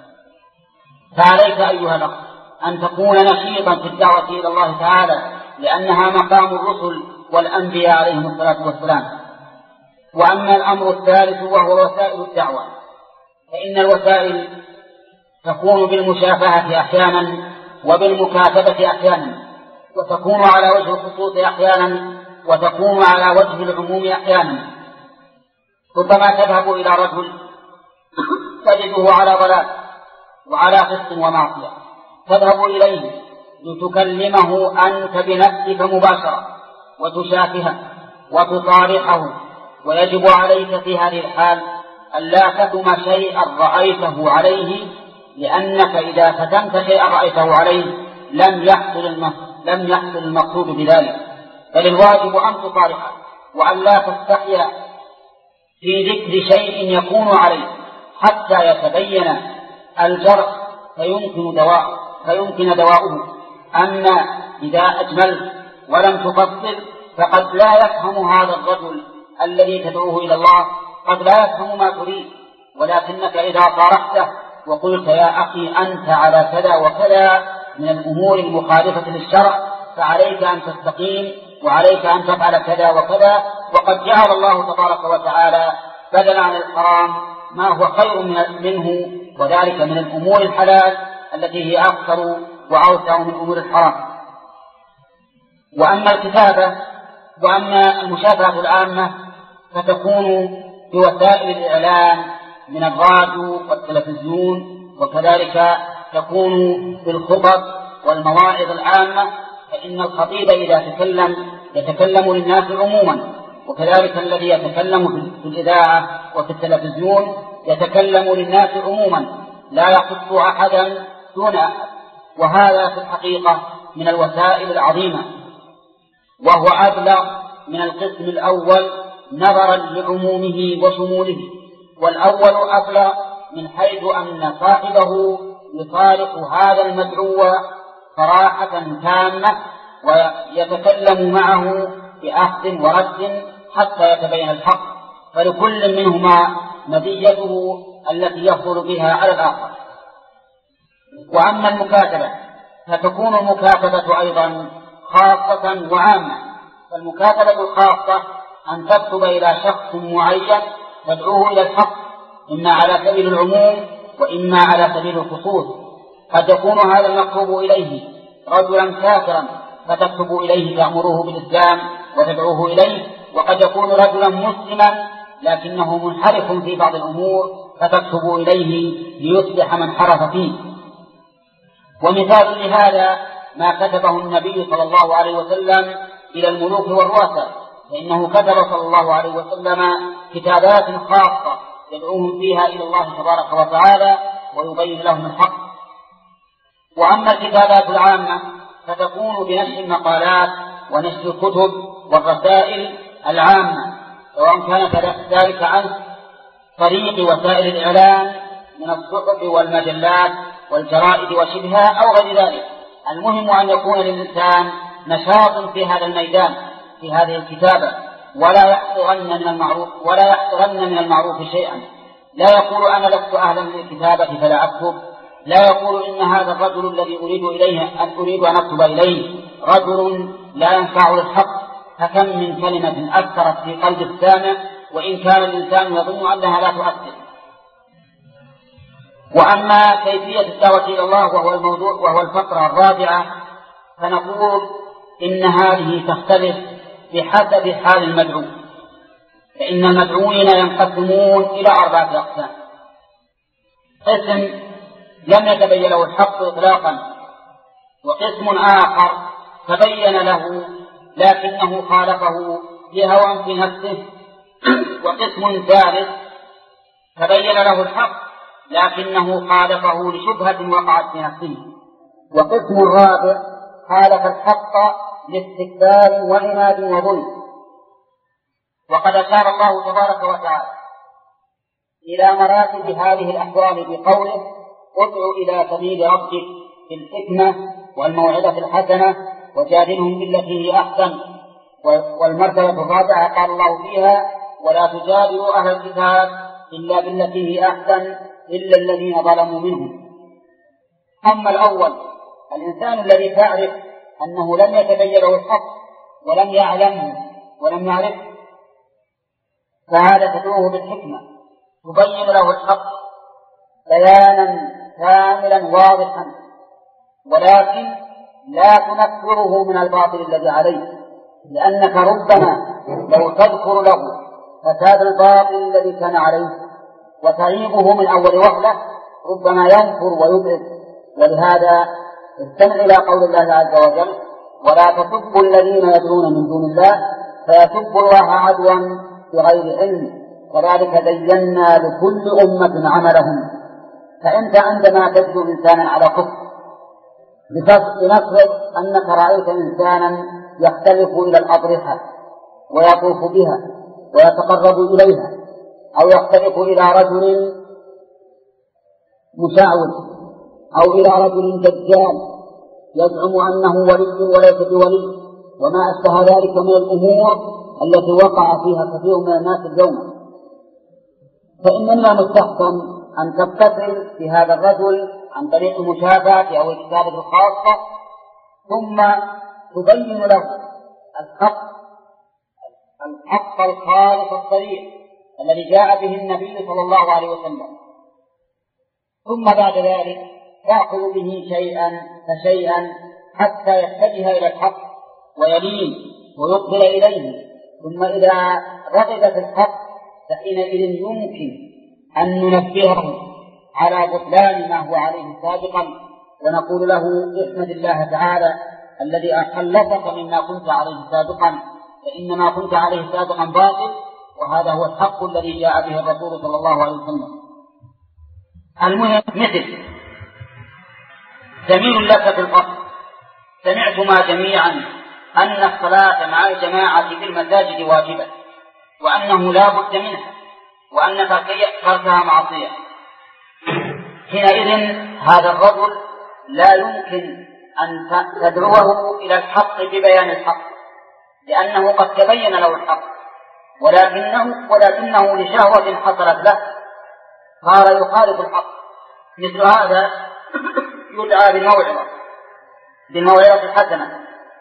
فعليك أيها الأخ أن تكون نشيطا في الدعوة إلى الله تعالى، لأنها مقام الرسل والأنبياء عليهم الصلاة والسلام. وأما الأمر الثالث وهو وسائل الدعوة، فإن الوسائل تكون بالمشافهة أحيانا وبالمكاتبة أحيانا، وتكون على وجه الخصوص أحيانا وتكون على وجه العموم أحيانا. ربما تذهب إلى رجل تجده على ضلال وعلى فسق ومعصية، تذهب إليه لتكلمه أنت بنفسك مباشرة وتشافهه وتصارحه، ويجب عليك في هذه الحال ألا تكتم شيئا رأيته عليه، لأنك إذا كتمت شيئا رأيته عليه لم يحصل لم يحصل المقصود بذلك، بل الواجب أن تصارحه وأن لا تستحي في ذكر شيء يكون عليه حتى يتبين الجرح فيمكن دواء فيمكن دواؤه. أما إذا أجملت ولم تفصل فقد لا يفهم هذا الرجل الذي تدعوه إلى الله، قد لا يفهم ما تريد، ولكنك إذا صارحته وقلت: يا أخي أنت على كذا وكذا من الأمور المخالفة للشرع، فعليك أن تستقيم وعليك أن تفعل كذا وكذا، وقد جعل الله تبارك وتعالى بدلا عن الحرام ما هو خير منه، وذلك من الأمور الحلال التي هي أكثر وأوسع من أمور الحرام. وأما الكتابة وأما المشافهة العامة فتكون بوسائل الإعلام من الراديو والتلفزيون، وكذلك تكون بالخطب والمواعظ العامة، فإن الخطيب إذا تكلم يتكلم للناس عموما، وكذلك الذي يتكلم في الإذاعة وفي التلفزيون يتكلم للناس عموما لا يخص أحدا دون أحد. وهذا في الحقيقة من الوسائل العظيمة، وهو أبلغ من القسم الأول نظرا لعمومه وشموله. والأول أبلغ من حيث أن صاحبه يصارح هذا المدعو صراحة تامة ويتكلم معه بأخذ ورد حتى يتبين الحق، فلكل منهما مزيته التي يحصل بها على الآخر. وأما المكاتبة فتكون المكاتبة أيضا خاصة وعامة. فالمكاتبة الخاصة أن تكتب إلى شخص معين تدعوه إلى الحق، إما على سبيل العموم وإما على سبيل الخصوص. قد يكون هذا المكتوب إليه رجلا كافرا فتكتب إليه تأمره بالإسلام وتدعوه إليه، وقد يكون رجلا مسلما لكنه منحرف في بعض الأمور فتكتب إليه ليصلح من حرف فيه. ومثال لهذا ما كتبه النبي صلى الله عليه وسلم إلى الملوك والرؤساء، فإنه كتب صلى الله عليه وسلم كتابات خاصة يدعوهم فيها إلى الله تبارك وتعالى ويبين لهم الحق. وأما الكتابات العامة فتكون بنشر المقالات ونشر الكتب والرسائل العامة، سواء كان ذلك عن طريق وسائل الإعلام من الصحف والمجلات والجرائد وشبهها أو غير ذلك. المهم أن يكون للإنسان نشاط في هذا الميدان في هذه الكتابة، ولا يحقرن من المعروف ولا يحقرن من المعروف شيئا. لا يقول أنا لست أهلا للكتابة فلا أكتب، لا يقول إن هذا الرجل الذي أريد إليه أن أريد أن أكتب إليه رجل لا ينفع للحق، فكم من كلمة أثرت في قلب السامع وإن كان الإنسان يظن أنها لا تؤثر. وأما كيفية الدعوة إلى الله وهو الموضوع وهو الفقرة الرابعة، فنقول إن هذه تختلف بحسب حال المدعو، فإن المدعوين ينقسمون إلى أربعة أقسام: قسم لم يتبين له الحق إطلاقا، وقسم آخر تبين له لكنه خالفه بهوى في نفسه، وقسم ثالث تبين له الحق لكنه خالفه لشبهة وقعت في نفسه، وقسم رابع خالف الحق لاستكبار وعناد وظلم. وقد أشار الله تبارك وتعالى إلى مراتب هذه الأحوال بقوله: ادع إلى سبيل ربك بالحكمة والموعظة الحسنة وجادلهم بالتي هي أحسن. والمرتبة الرابعة قال الله فيها: ولا تجادلوا أهل الكتاب إلا بالتي هي أحسن إلا الذين ظلموا منهم. أما الأول، الإنسان الذي تعرف أنه لم يتبين له الحق ولم يعلمه ولم يعرفه، فهذا تدعوه بالحكمة، تبين له الحق بيانا كاملا واضحا، ولكن لا تنفره من الباطل الذي عليه، لأنك ربما لو تذكر له فساد الباطل الذي كان عليه وتعيبه من أول وهلة ربما ينفر ويبعد. ولهذا استمع إلى قول الله عز وجل: ولا تسبوا الذين يدعون من دون الله فيسبوا الله عدوا بغير علم كذلك زينا لكل أمة عملهم. فأنت عندما تجد إنسانا على كفر، لنفرض أنك رأيت إنسانا يختلف إلى الأضرحة ويطوف بها ويتقرب إليها، أو يختلف إلى رجل مشعوذ، أو إلى رجل دجال يزعم أنه ولي وليس بولي، وما أشبه ذلك من الأمور التي وقع فيها كثير من الناس اليوم، فإننا مستحسن أن تتصل بهذا الرجل عن طريق المشافهة أو الكتابة الخاصة، ثم تبين له الحق الحق الخالص الصريح الذي جاء به النبي صلى الله عليه وسلم، ثم بعد ذلك تأخذ به شيئا فشيئا حتى يتجه إلى الحق ويلين ويقبل إليه. ثم إذا رغب في الحق فحينئذ يمكن أن ننبهه على بطلان ما هو عليه سابقا، ونقول له: احمد الله تعالى الذي خلصك مما كنت عليه سابقا، فإن ما كنت عليه سابقا باطل، وهذا هو الحق الذي جاء به الرسول صلى الله عليه وسلم. المهم، مثل زميل لك في الفصل سمعتما جميعا أن الصلاة مع الجماعة في المساجد واجبة، وأنه لا بد منها، وأنك تركها معصية. حينئذ هذا الرجل لا يمكن أن تدعوه إلى الحق ببيان الحق، لأنه قد تبين له الحق، ولكنه, ولكنه لشهوة حصلت له صار يخالف الحق. مثل هذا يدعى بالموعظة بالموعظة الحسنة،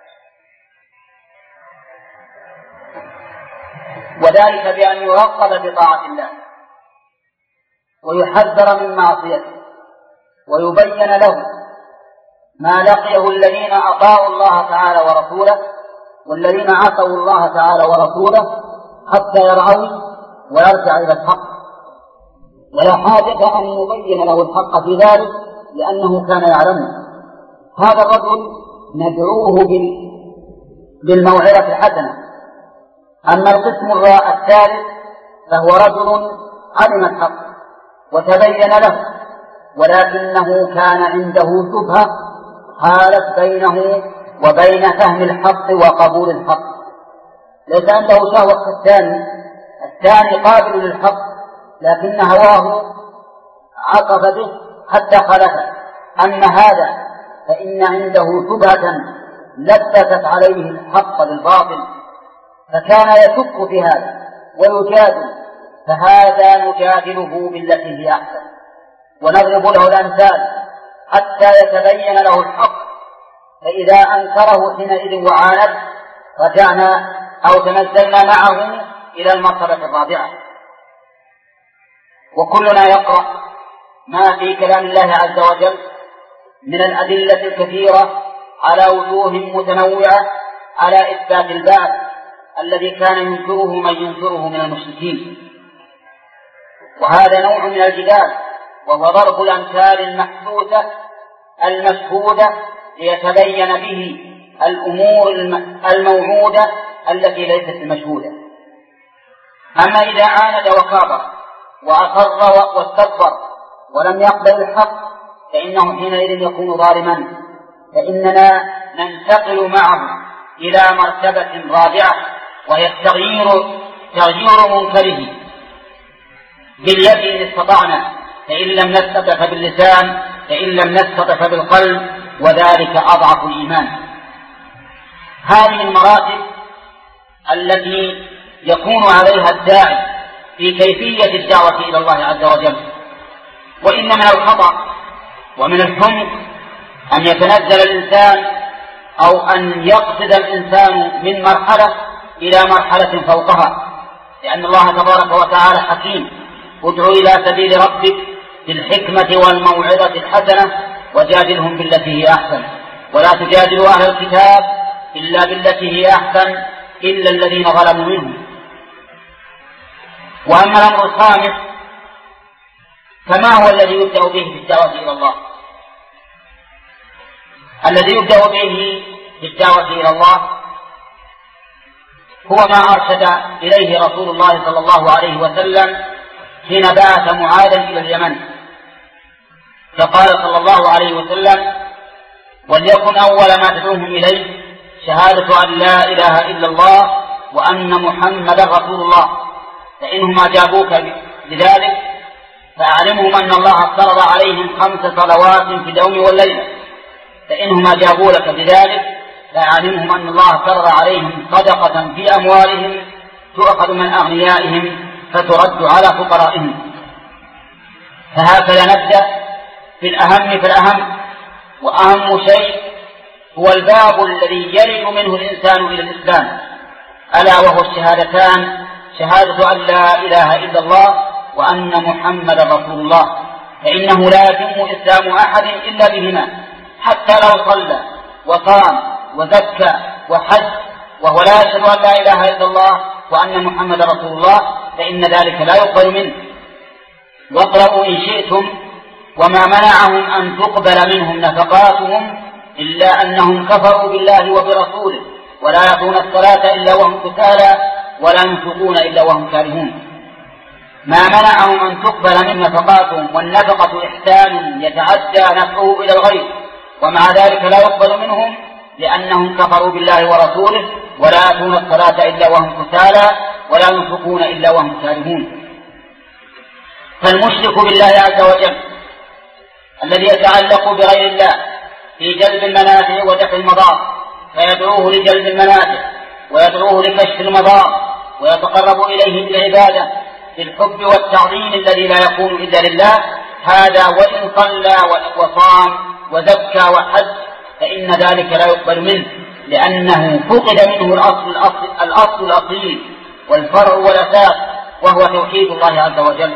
وذلك بأن يرغب بطاعة الله ويحذر من معصيته، ويبين له ما لقيه الذين أطاعوا الله تعالى ورسوله والذين عصوا الله تعالى ورسوله حتى يرعوي ويرجع إلى الحق. ولا حاجة أن نبين له الحق في ذلك لأنه كان يعلمه. هذا الرجل ندعوه بالموعظة الحسنة. أما القسم الثالث فهو رجل علم الحق وتبين له، ولكنه كان عنده شبهة حالت بينه وبين فهم الحق وقبول الحق، ليس عنده شهوة الثاني الثاني قابل للحق، لكن هواه عقب به حتى خلفه. أما هذا فإن عنده شبهة لبست عليه الحق بالباطل، فكان يشك في هذا ويجادل، فهذا نجادله بالتي هي أحسن ونضرب له الأمثال حتى يتبين له الحق، فإذا أنكره حينئذ وعاند رجعنا أو تنزلنا معه إلى المرتبة الرابعة. وكلنا يقرأ ما في كلام الله عز وجل من الأدلة الكثيرة على وجوه متنوعة على إثبات البعث الذي كان ينكره من ينكره من المشركين. وهذا نوع من الجدال، وهو ضرب الأمثال المحسوسة المشهودة ليتبين به الأمور الموعودة التي ليست المشهودة. أما إذا عاند وكابر وأصر واستكبر ولم يقبل الحق فإنه حينئذ يكون ظالما، فإننا ننتقل معه إلى مرتبة رابعة، وهي التغيير تغيير منكره باليد إن استطعنا، فإن لم نستطع فباللسان، فإن لم نستطع فبالقلب، وذلك أضعف الإيمان. هذه المراتب التي يكون عليها الداعي في كيفية الدعوة إلى الله عز وجل. وإن من الخطأ ومن الحمق أن يتنزل الإنسان أو أن يقصد الإنسان من مرحلة إلى مرحلة فوقها، لأن الله تبارك وتعالى حكيم: ادع إلى سبيل ربك بالحكمة والموعظة الحسنة وجادلهم بالتي هي أحسن ولا تجادلوا أهل الكتاب إلا بالتي هي أحسن إلا الذين ظلموا منهم. وأما الأمر الخامس فما هو الذي يبدأ به في الدعوة إلى الله؟ الذي يبدأ به في الدعوة إلى الله هو ما أرشد إليه رسول الله صلى الله عليه وسلم حين بعث معاذا إلى اليمن، فقال صلى الله عليه وسلم: وليكن أول ما تدعوهم إليه شهادة أن لا إله إلا الله وأن محمدا رسول الله، فإنهم أجابوك بذلك فأعلمهم أن الله افترض عليهم خمس صلوات في اليوم والليلة، فإنهم أجابوا لك بذلك فأعلمهم أن الله افترض عليهم صدقة في أموالهم تؤخذ من أغنيائهم فترد على فقرائهم. فهكذا نبدأ في الأهم فالأهم، وأهم شيء هو الباب الذي يلج منه الإنسان إلى الإسلام، ألا وهو الشهادتان: شهادة أن لا إله إلا الله وأن محمدا رسول الله، فإنه لا يتم إسلام أحد إلا بهما، حتى لو صلى وصام وزكى وحج وهو لا يشهد أن لا إله إلا الله وأن محمدا رسول الله فإن ذلك لا يقبل منه. واقرأوا إن شئتم: وما منعهم أن تقبل منهم نفقاتهم إلا أنهم كفروا بالله وبرسوله ولا يأتون الصلاة إلا وهم كسالى ولا ينفقون إلا وهم كارهون. ما منعهم أن تقبل من نفقاتهم، والنفقة إحسان يتعدى نفعه إلى الغير، ومع ذلك لا يقبل منهم لأنهم كفروا بالله ورسوله ولا يأتون الصلاة إلا وهم كسالى ولا ينفقون إلا وهم كارهون. فالمشرك بالله عز وجل الذي يتعلق بغير الله في جلب المنافع ودفع المضار فيدعوه لجلب المنافع ويدعوه لكشف المضار ويتقرب إليه بالعبادة بالحب والتعظيم الذي لا يكون إلا لله، هذا وإن صلى وصام وزكى وحج فإن ذلك لا يقبل منه، لأنه فقد منه الأصل الأصل, الأصل الأصيل والفرع والأساس، وهو توحيد الله عز وجل.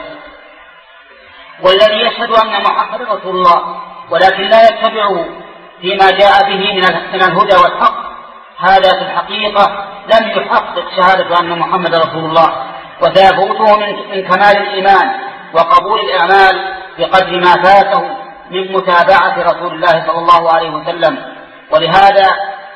والذي يشهد أن محمد رسول الله ولكن لا يتبعه فيما جاء به من الهدى والحق، هذا في الحقيقة لم يحقق شهادة أن محمد رسول الله، وسيفوته من كمال الإيمان وقبول الأعمال بقدر ما فاته من متابعة رسول الله صلى الله عليه وسلم. ولهذا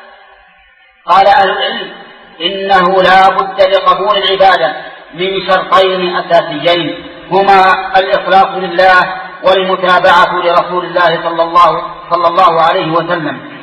قال أهل العلم: إنه لا بد لقبول العبادة من شرطين أساسيين، هما الإخلاص لله والمتابعة لرسول الله صلى الله, صلى الله عليه وسلم.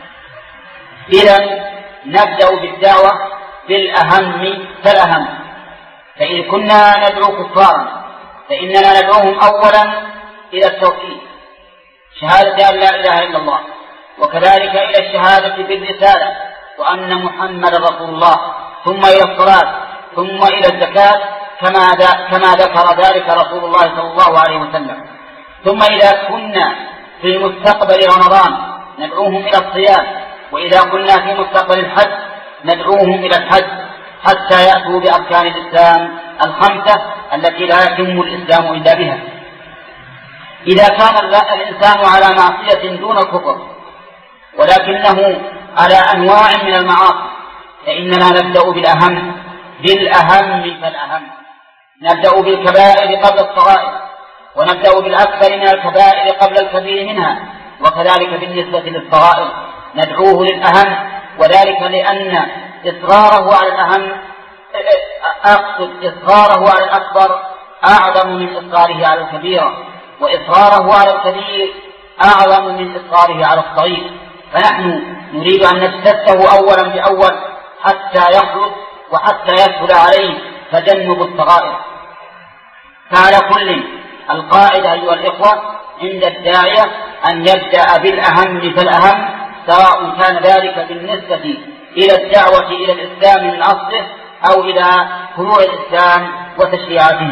إذن نبدأ بالدعوة بالأهم فالأهم. فإن كنا ندعو كفارا فإننا ندعوهم أولا إلى التوحيد، شهادة أن لا إله إلا الله، وكذلك إلى الشهادة بالرسالة وأن محمد رسول الله، ثم إلى الصلاة، ثم إلى الزكاة كما, كما ذكر ذلك رسول الله صلى الله عليه وسلم. ثم إذا كنا في مستقبل رمضان ندعوهم إلى الصيام، وإذا كنا في مستقبل الحج ندعوهم إلى الحج، حتى يأتوا بأركان الإسلام الخمسة التي لا يتم الإسلام إلا بها. إذا كان الإنسان على معصية دون الكفر ولكنه على أنواع من المعاصي فإننا نبدأ بالأهم بالأهم فالأهم، نبدأ بالكبائر قبل الصغائر، ونبدأ بالأكثر من الكبائر قبل الكبير منها، وكذلك بالنسبة للصغائر ندعوه للأهم، وذلك لأن إصراره على الأهم أقصد إصراره على الأكبر أعظم من إصراره على الكبيرة، وإصراره على الكبير أعظم من إصراره على الصغير. فنحن نريد أن نجتثه أولا بأول حتى يخلص وحتى يسهل عليه تجنب الصغائر. فعلى كل القاعدة أيها الإخوة عند الداعية أن يبدأ بالأهم فالأهم، سواء كان ذلك بالنسبة إلى الدعوة إلى الإسلام من أصله أو إلى فروع الإسلام وتشريعاته.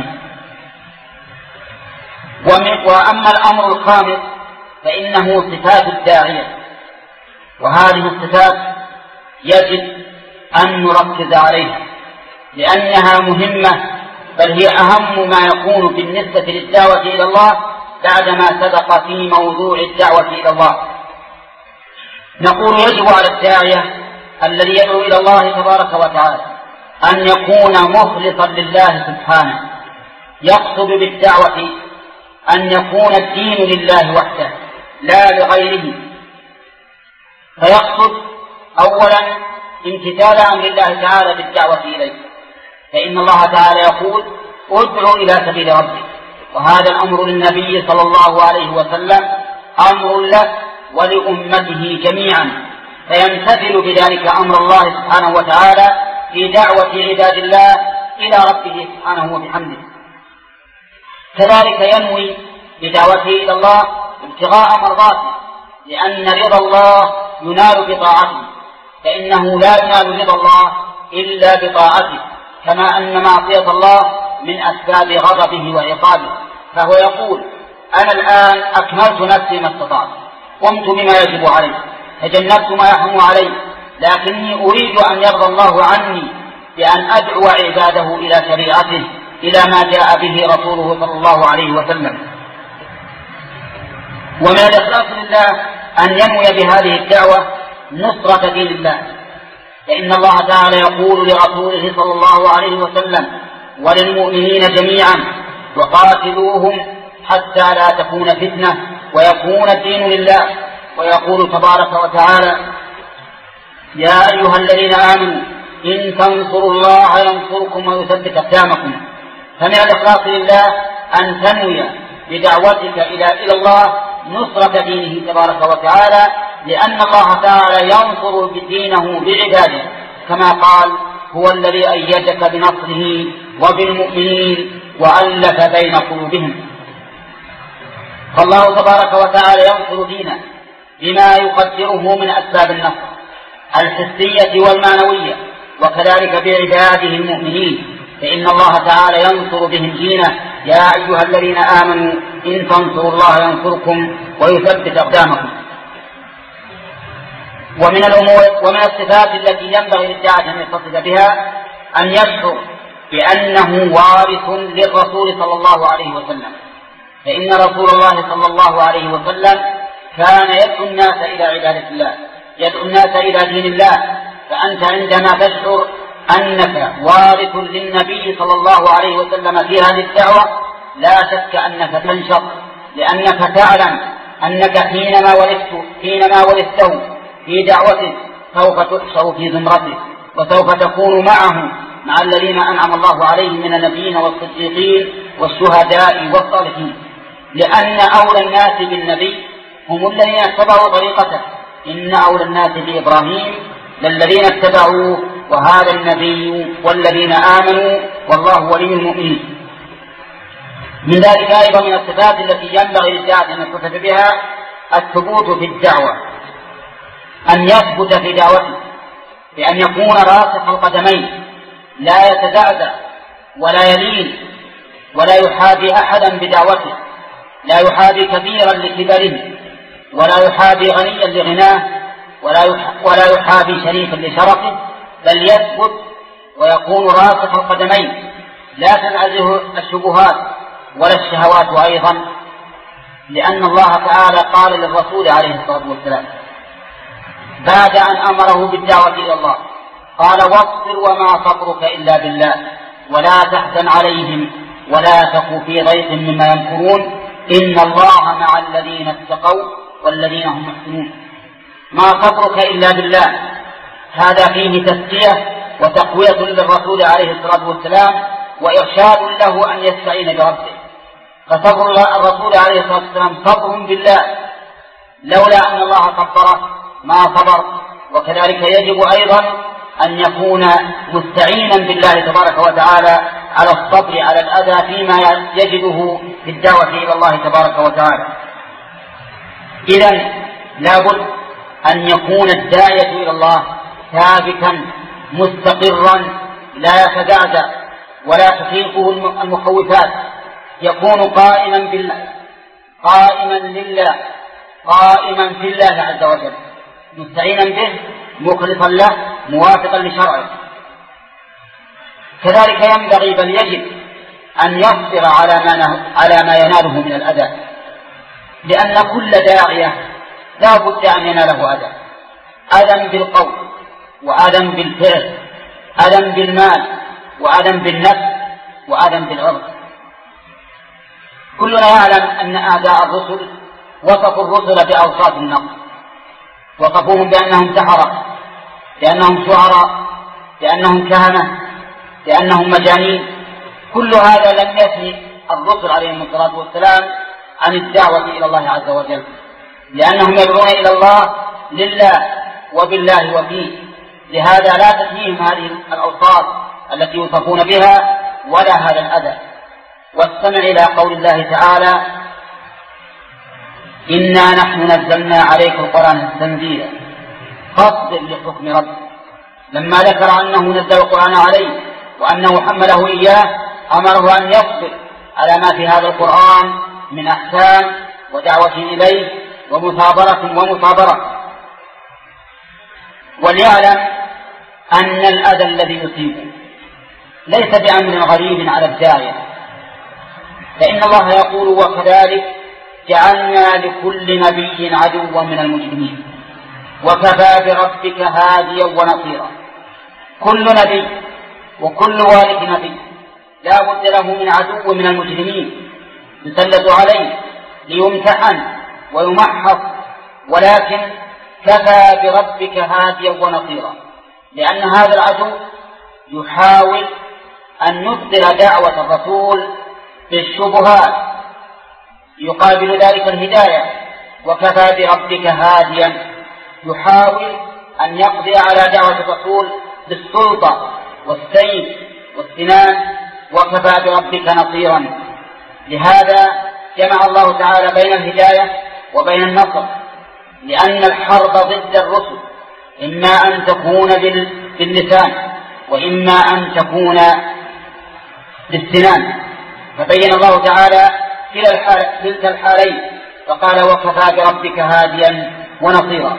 وأما الأمر الخامس فإنه صفات الداعية، وهذه الصفات يجب أن نركز عليها لأنها مهمة، بل هي أهم ما يكون بالنسبة للدعوة إلى الله بعدما سبق في موضوع الدعوة إلى الله. نقول يجب على الداعية الذي يدعو إلى الله تبارك وتعالى أن يكون مخلصا لله سبحانه، يقصد بالدعوة أن يكون الدين لله وحده لا لغيره، فيقصد أولا امتثال أمر الله تعالى بالدعوة إليه، فإن الله تعالى يقول ادع إلى سبيل ربك، وهذا الأمر للنبي صلى الله عليه وسلم أمر له ولأمته جميعا، فيمتثل بذلك أمر الله سبحانه وتعالى في دعوة عباد الله إلى ربه سبحانه وبحمده. كذلك ينوي بدعوته إلى الله ابتغاء مرضاته، لأن رضا الله ينال بطاعته، فإنه لا ينال رضا الله إلا بطاعته، كما أن معصية الله من أسباب غضبه وعقابه. فهو يقول أنا الآن أكملت نفسي ما استطعت، قمت بما يجب علي، تجنبت ما يحرم علي، لكني أريد أن يرضى الله عني بأن أدعو عباده إلى شريعته، إلى ما جاء به رسوله صلى الله عليه وسلم. ومن الإخلاص لله أن ينوي بهذه الدعوة نصرة دين الله، فإن الله تعالى يقول لرسوله صلى الله عليه وسلم وللمؤمنين جميعا وقاتلوهم حتى لا تكون فتنة ويكون الدين لله. ويقول تبارك وتعالى يا أيها الذين آمنوا إن تنصروا الله ينصركم ويثبت أقدامكم. فمن الإخلاص لله أن تنوي بدعوتك إلى إلى الله نصرة دينه تبارك وتعالى، لأن الله تعالى ينصر دينه بعباده، كما قال هو الذي أيدك بنصره وبالمؤمنين وألف بين قلوبهم. فالله تبارك وتعالى ينصر دينه بما يقدره من أسباب النصر الحسية والمعنوية، وكذلك بعباده المؤمنين، فإن الله تعالى ينصر بهم دينه يا أيها الذين آمنوا إن تنصروا الله ينصركم ويثبت أقدامكم. ومن الأمور ومن الصفات التي ينبغي للداعية أن يتصف بها أن يشعر بأنه وارث للرسول صلى الله عليه وسلم، فإن رسول الله صلى الله عليه وسلم كان يدعو الناس إلى عبادة الله، يدعو الناس إلى دين الله. فأنت عندما تشعر أنك وارث للنبي صلى الله عليه وسلم في هذه الدعوة لا شك أنك تنشط، لأنك تعلم أنك حينما ورثت حينما ورثته في دعوته سوف تحشر في زمرته، وسوف تكون معه مع الذين أنعم الله عليهم من النبيين والصديقين والشهداء والصالحين، لأن أولى الناس بالنبي هم الذين اتبعوا طريقته، إن أولى الناس بإبراهيم للذين اتبعوه وهذا النبي والذين آمنوا والله ولي المؤمنين. من ذلك أيضا من الصفات التي ينبغي للداعية أن يتصف بها الثبوت في الدعوة، أن يثبت في دعوته بأن يكون راسخ القدمين، لا يتزعزع ولا يلين ولا يحابي أحدا بدعوته، لا يحابي كبيرا لكبره ولا يحابي غنيا لغناه ولا ولا يحابي شريفا لشرفه، بل يثبت ويكون راسخ القدمين لا تنعزه الشبهات ولا الشهوات أيضا، لأن الله تعالى قال للرسول عليه الصلاة والسلام بعد أن أمره بالدعوة إلى الله قال واصبر وما صبرك إلا بالله ولا تحزن عليهم ولا تك في ضيق مما يمكرون إن الله مع الذين اتقوا والذين هم محسنون. ما صبرك إلا بالله، هذا فيه تزكية وتقوية للرسول عليه الصلاة والسلام وإرشاد له أن يستعين بربه. فصبر الرسول عليه الصلاة والسلام صبر بالله، لولا أن الله صبره ما صبر. وكذلك يجب أيضا أن يكون مستعينا بالله تبارك وتعالى على الصبر على الأذى فيما يجده في الدعوة إلى الله تبارك وتعالى. إذن لابد أن يكون الداعية إلى الله ثابتا مستقرا لا يتزعزع ولا تخيفه المخوفات، يكون قائما بالله قائما لله قائما في الله عز وجل مستعينا به مخلصا له موافقا لشرعه. كذلك ينبغي بل يجب أن يصبر على ما على ما يناله من الأذى، لأن كل داعية لا بد أن يناله أذى، أذى بالقول وأذى بالفعل، أذى بالمال وأذى بالنفس وأذى بالعرض. كلنا يعلم أن أعداء الرسل وصفوا الرسل بأوصاف النقص، وصفوهم بأنهم سحرة، بأنهم شعراء، بأنهم كهنة، بأنهم مجانين. كل هذا لم يثني الرسل عليهم الصلاة والسلام عن الدعوة إلى الله عز وجل، لأنهم يدعون إلى الله لله وبالله وفيه. لهذا لا تثنيهم هذه الأوصاف التي يوصفون بها ولا هذا الأذى. واستمع إلى قول الله تعالى إنا نحن نزلنا عليك القرآن تنزيلا فاصبر لحكم ربك. لما ذكر أنه نزل القرآن عليه وأنه حمله إياه أمره أن يصبر على ما في هذا القرآن من أحكام ودعوة إليه ومثابرة ومصابرة. وليعلم أن الأذى الذي يصيبه ليس بأمر غريب على الداعية، فإن الله يقول وكذلك جعلنا لكل نبي عدوا من المجرمين وكفى بربك هاديا ونصيرا. كل نبي وكل والد نبي لا بد له من عدو من المجرمين يسلط عليه ليمتحن ويمحص، ولكن كفى بربك هاديا ونصيرا، لأن هذا العدو يحاول أن يبطل دعوة الرسول بالشبهات يقابل ذلك الهداية. وكفى بربك هاديا يحاول أن يقضي على دعوة الرسول بالسلطة والسيف والسنان. وكفى بربك نصيرا. لهذا جمع الله تعالى بين الهداية وبين النصر، لأن الحرب ضد الرسل إما أن تكون باللسان وإما أن تكون بالسنان، فبين الله تعالى كلتا الحالين فقال وكفى بربك هاديا ونصيرا.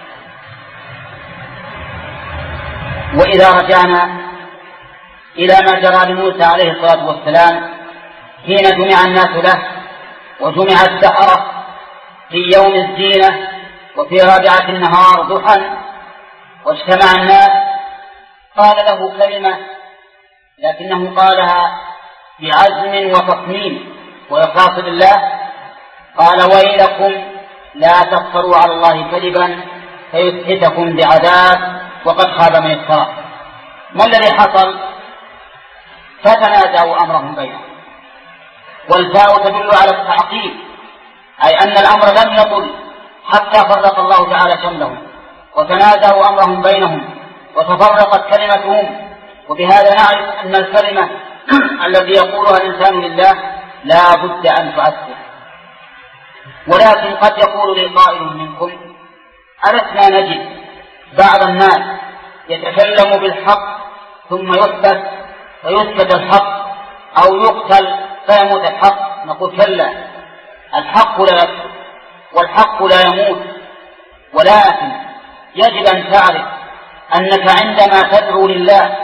وإذا رجعنا إلى ما جرى لموسى عليه الصلاة والسلام حين جمع الناس له وجمع السحرة في يوم الزينة وفي رابعة النهار ضحى واجتمع الناس، قال له كلمة لكنه قالها بعزم وتصميم وإخلاص لله، قال ويلكم لا تفتروا على الله كذبا فيسحتكم بعذاب وقد خاب من افترى. ما الذي حصل؟ فتنازعوا أمرهم بينهم، والفاء تدل على التعقيب، أي أن الأمر لم يطل حتى فرق الله تعالى شملهم وتنازعوا أمرهم بينهم وتفرقت كلمتهم. وبهذا نعرف أن الكلمة الذي يقولها الإنسان لله لا بد أن تؤثر. ولكن قد يقول لي قائل منكم ألسنا نجد بعض الناس يتكلم بالحق ثم يثبت فيثبت الحق أو يقتل فيموت الحق؟ نقول كلا، الحق لا يكفر والحق لا يموت. ولكن يجب أن تعرف أنك عندما تدعو لله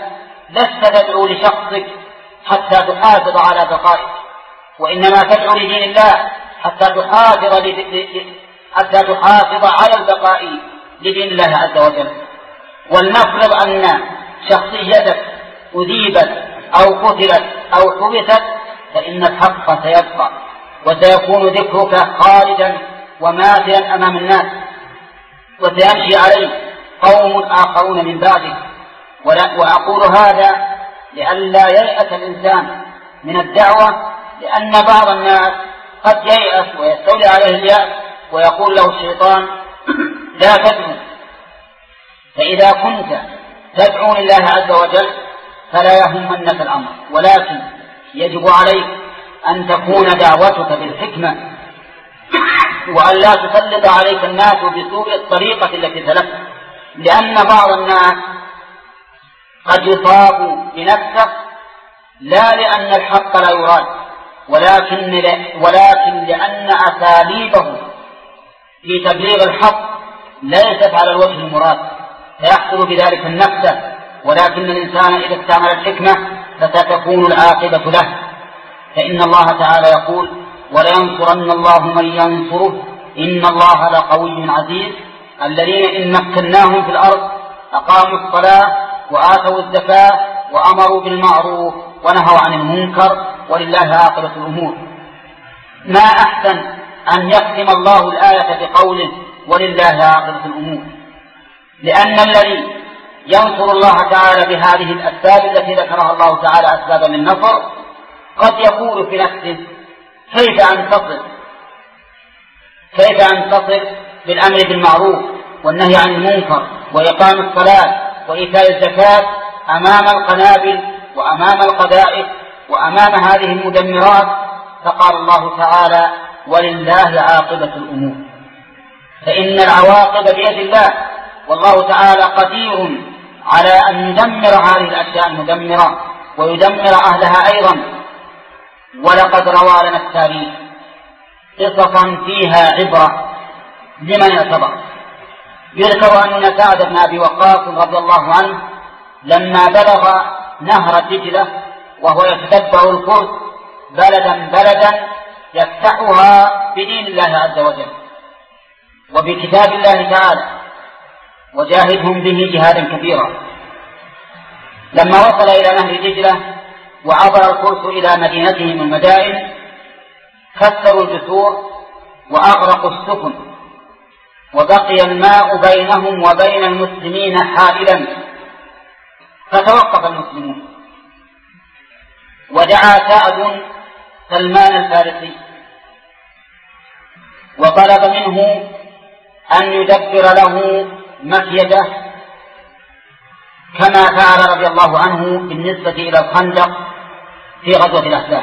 لست تدعو لشخصك حتى تحافظ على بقائك، وإنما تدعو لدين الله حتى تحافظ حتى تحافظ على البقاء لدين الله عز وجل. ولنفرض أن شخصيتك أذيبت أو قتلت أو حبست، فإن الحق سيبقى وسيكون ذكرك خالدا وماثلا أمام الناس، وسيمشي عليه قوم آخرون من بعدك. وأقول هذا لئلا ييأس الإنسان من الدعوة، لأن بعض الناس قد ييأس ويستولي عليه اليأس ويقول له الشيطان لا تدعو. فإذا كنت تدعو لله عز وجل فلا يهمنك الأمر، ولكن يجب عليك أن تكون دعوتك بالحكمة، وأن لا تسلط عليك الناس بسوء الطريقة التي سلكت، لأن بعض الناس قد يصاب بنفسه لا لأن الحق لا يراد، ولكن ولكن لأن أساليبه في تبليغ الحق ليست على الوجه المراد، فيحصل بذلك النفس. ولكن الإنسان إذا استعمل الحكمة فستكون العاقبة له. فإن الله تعالى يقول ولينصرن الله من ينصره إن الله لقوي عزيز. الذين إن مكناهم في الأرض أقاموا الصلاة وآتوا الزكاة وأمروا بالمعروف ونهوا عن المنكر ولله عاقبة الأمور. ما أحسن أن يختم الله الآية بقوله ولله عاقبة الأمور، لأن الذي ينصر الله تعالى بهذه الأسباب التي ذكرها الله تعالى أسبابا للنصر قد يقول في نفسه كيف أنتصر كيف أنتصر بالأمر بالمعروف والنهي عن المنكر وإقام الصلاة وإيتاء الزكاة أمام القنابل وأمام القذائف وأمام هذه المدمرات. فقال الله تعالى ولله عاقبة الأمور، فإن العواقب بيد الله، والله تعالى قدير على أن يدمر هذه الأشياء المدمرة ويدمر أهلها أيضا. ولقد روى لنا التاريخ قصصا فيها عبرة لمن اعتبر. يذكر أن سعد بن أبي وقاص رضي الله عنه لما بلغ نهر دجلة وهو يتتبع الفرس بلدا بلدا يفتحها بدين الله عز وجل وبكتاب الله تعالى وجاهدهم به جهادا كبيرا. لما وصل إلى نهر دجلة وعبر الفرس إلى مدينتهم المدائن كسروا الجسور وأغرقوا السفن، وبقي الماء بينهم وبين المسلمين حائلا، فتوقف المسلمون ودعا سعد سلمان الفارسي وطلب منه أن يدبر له مكيده كما فعل رضي الله عنه بالنسبة إلى الخندق في غزوة الأحزاب.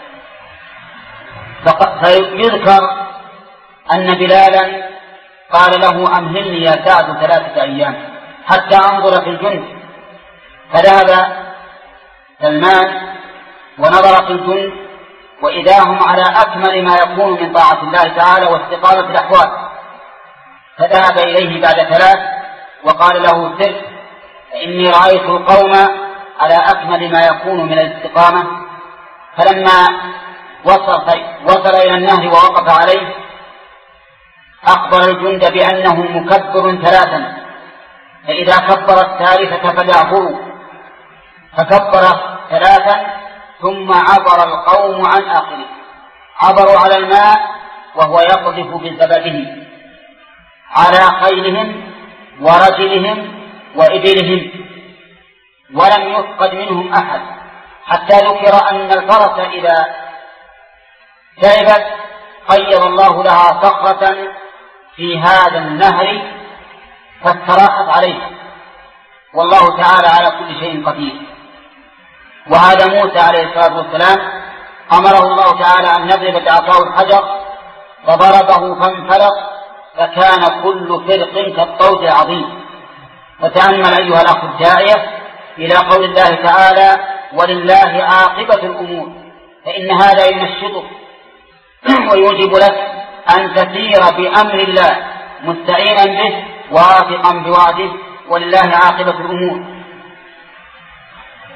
فيذكر أن بلالا قال له أمهلني يا سعد ثلاثة أيام حتى أنظر في الجند. فذهب سلمان ونظر في الجند وإذا هم على أكمل ما يكون من طاعة الله تعالى واستقامة الأحوال. فذهب إليه بعد ثلاث وقال له سر، فإني رأيت القوم على أكمل ما يكون من الاستقامة. فلما وصل, وصل إلى النهر ووقف عليه أخبر الجند بأنه مكبر ثلاثا، فإذا كبر الثالثة فليعبروا، فكبر ثلاثا ثم عبر القوم عن آخره. عبروا على الماء وهو يقذف بزبده على خيلهم ورجلهم وإبلهم، ولم يفقد منهم أحد، حتى ذكر أن الفرس إذا تعبت قيض الله لها صخرة في هذا النهر فاستراحت عليه، والله تعالى على كل شيء قدير. وهذا موسى عليه الصلاة والسلام أمره الله تعالى أن يضرب بعصاه الحجر فضربه فانفلق فكان كل فرق كالطود العظيم. فتأمل أيها الأخ الداعية إلى قول الله تعالى ولله عاقبة الأمور، فإن هذا ينشطك ويوجب لك أن تسير بأمر الله مستعينا به واثقا بوعده، ولله عاقبة الأمور.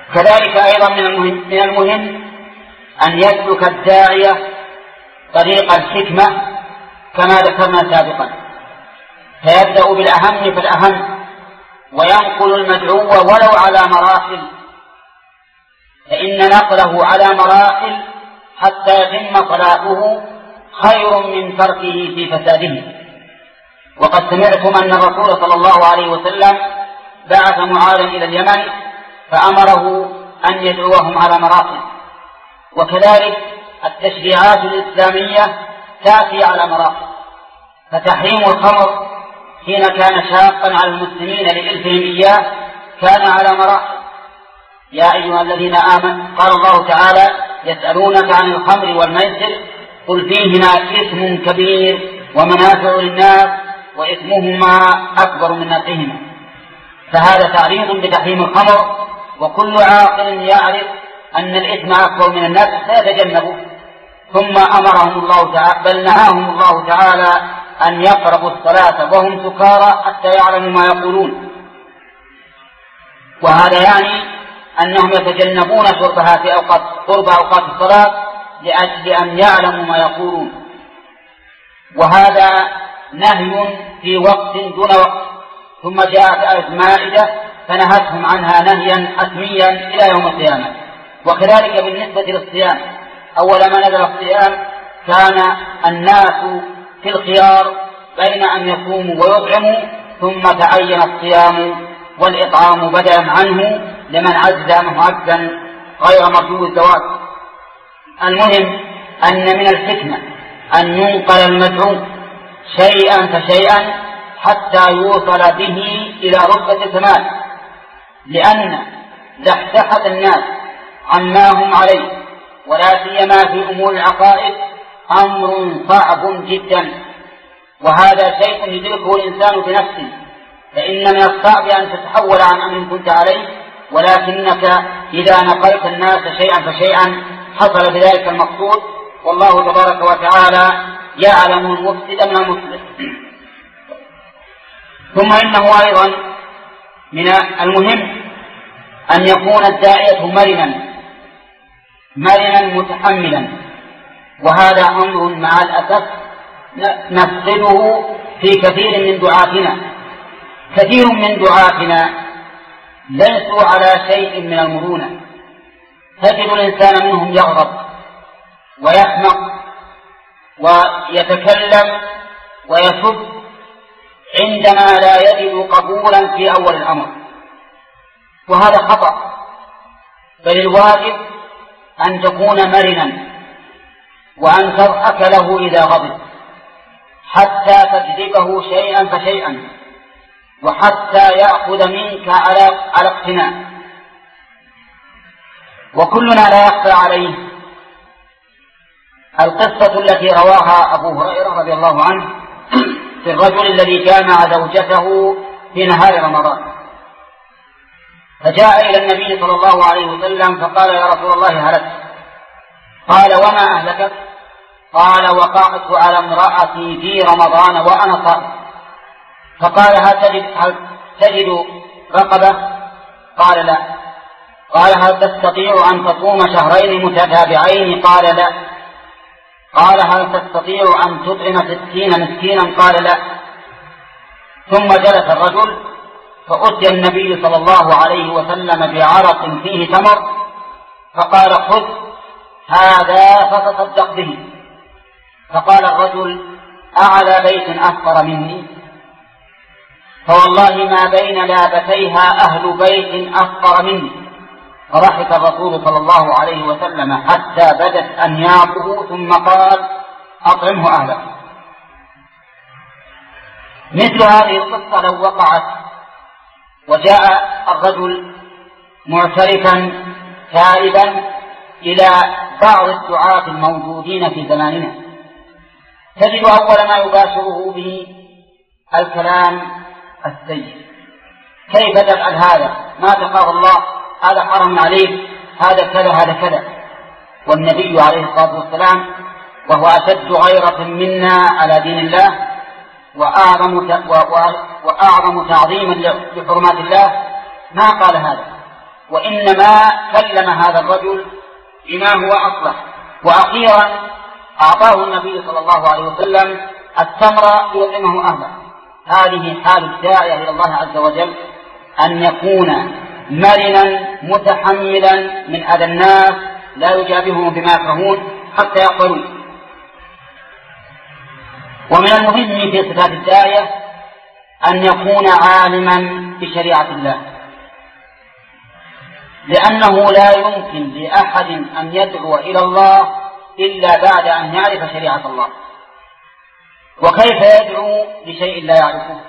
كذلك أيضا من المهم, من المهم أن يسلك الداعية طريق الحكمة كما ذكرنا سابقا، فيبدأ بالأهم فالأهم وينقل المدعو ولو على مراحل، فإن نقله على مراحل حتى يتم صلاحه خير من تركه في فساده. وقد سمعتم أن الرسول صلى الله عليه وسلم بعث معاذا إلى اليمن فأمره أن يدعوهم على مراحل، وكذلك التشريعات الإسلامية تأتي على مراحل، فتحريم الخمر حين كان شاقا على المسلمين لإلفهم إياه كان على مراحل. يا أيها الذين آمنوا، قال الله تعالى: يسألونك عن الخمر والميسر قل فيهما إثم كبير ومنافع للناس وإثمهما أكبر من نفعهما. فهذا تعريض بتحريم الخمر، وكل عاقل يعرف أن الإثم أكبر من النفع فيتجنبه. ثم أمرهم الله تعالى بل نهاهم الله تعالى أن يقربوا الصلاة وهم سكارى حتى يعلموا ما يقولون، وهذا يعني أنهم يتجنبون شربها في أوقات قرب أوقات الصلاة لأجل أن يعلموا ما يقولون، وهذا نهي في وقت دون وقت. ثم جاءت آية المائدة فنهتهم عنها نهيا حتميا إلى يوم القيامة. وكذلك بالنسبة للصيام، أول ما نزل الصيام كان الناس في الخيار بين أن يصوموا ويطعموا، ثم تعين الصيام والإطعام بدلا عنه لمن عجز عنه عجزا غير مرجو الزواج. المهم أن من الحكمة أن ينقل المدعو شيئا فشيئا حتى يوصل به إلى رتبة الكمال، لأن زحزحة الناس عما هم عليه ولا سيما في أمور العقائد أمر صعب جدا، وهذا شيء يدركه الإنسان بنفسه، فإن من الصعب أن تتحول عن أمر كنت عليه، ولكنك إذا نقلت الناس شيئا فشيئا حصل بذلك المقصود، والله تبارك وتعالى يعلم المفسد من المصلح. ثم إنه أيضا من المهم أن يكون الداعية مرنا مرنا متحملا، وهذا أمر مع الأسف نفقده في كثير من دعاتنا. كثير من دعاتنا ليسوا على شيء من المرونة، تجد الإنسان منهم يغضب ويحمق ويتكلم ويسب عندما لا يجد قبولا في أول الأمر، وهذا خطأ. بل الواجب أن تكون مرنا وأن تضحك له إذا غضب حتى تجذبه شيئا فشيئا، وحتى يأخذ منك على على اقتناع. وكلنا لا يخفى عليه القصة التي رواها أبو هريرة رضي الله عنه في الرجل الذي جامع زوجته في نهار رمضان، فجاء إلى النبي صلى الله عليه وسلم فقال: يا رسول الله هلكت. قال: وما أهلكت؟ قال: وقعت على امرأتي في رمضان وأنا صائم. فقال: هل تجد, هل تجد رقبة؟ قال: لا. قال: هل تستطيع أن تصوم شهرين متتابعين؟ قال: لا. قال: هل تستطيع أن تطعم ستين مسكينا؟ قال: لا. ثم جلس الرجل فأتي النبي صلى الله عليه وسلم بعرق فيه تمر، فقال: خذ هذا فتصدق به. فقال الرجل: أعلى بيت أفقر مني؟ فوالله ما بين لابتيها أهل بيت أفقر مني. فضحك الرسول صلى الله عليه وسلم حتى بدت أنيابه، ثم قال: أطعمه أهله. مثل هذه القصة لو وقعت وجاء الرجل معترفا تائبا إلى بعض الدعاة الموجودين في زماننا، تجد أول ما يباشره به الكلام السيء: كيف تفعل هذا؟ ما تخاف الله؟ هذا حرم عليك، هذا كذا هذا كذا. والنبي عليه الصلاة والسلام وهو أشد غيرة منا على دين الله وأعظم وأعظم تعظيما لحرمات الله ما قال هذا، وإنما كلم هذا الرجل بما هو أصلح. وأخيرا أعطاه النبي صلى الله عليه وسلم التمر ليعلمه أهله. هذه حال الداعية إلى الله عز وجل، أن يكون مرنا متحملا من أذى الناس، لا يجابههم بما يكرهون حتى يقبلون. ومن المهم في صفات الداعية أن يكون عالما بشريعة الله، لأنه لا يمكن لأحد أن يدعو إلى الله إلا بعد أن يعرف شريعة الله. وكيف يدعو لشيء لا يعرفه؟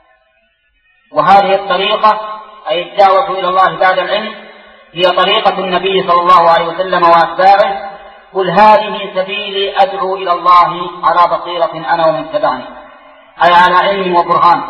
وهذه الطريقة أي الدعوة إلى الله بعد العلم هي طريقة النبي صلى الله عليه وسلم وأتباعه: قل هذه سبيلي أدعو إلى الله على بصيرة أنا ومن اتبعني، أي على علم وبرهان.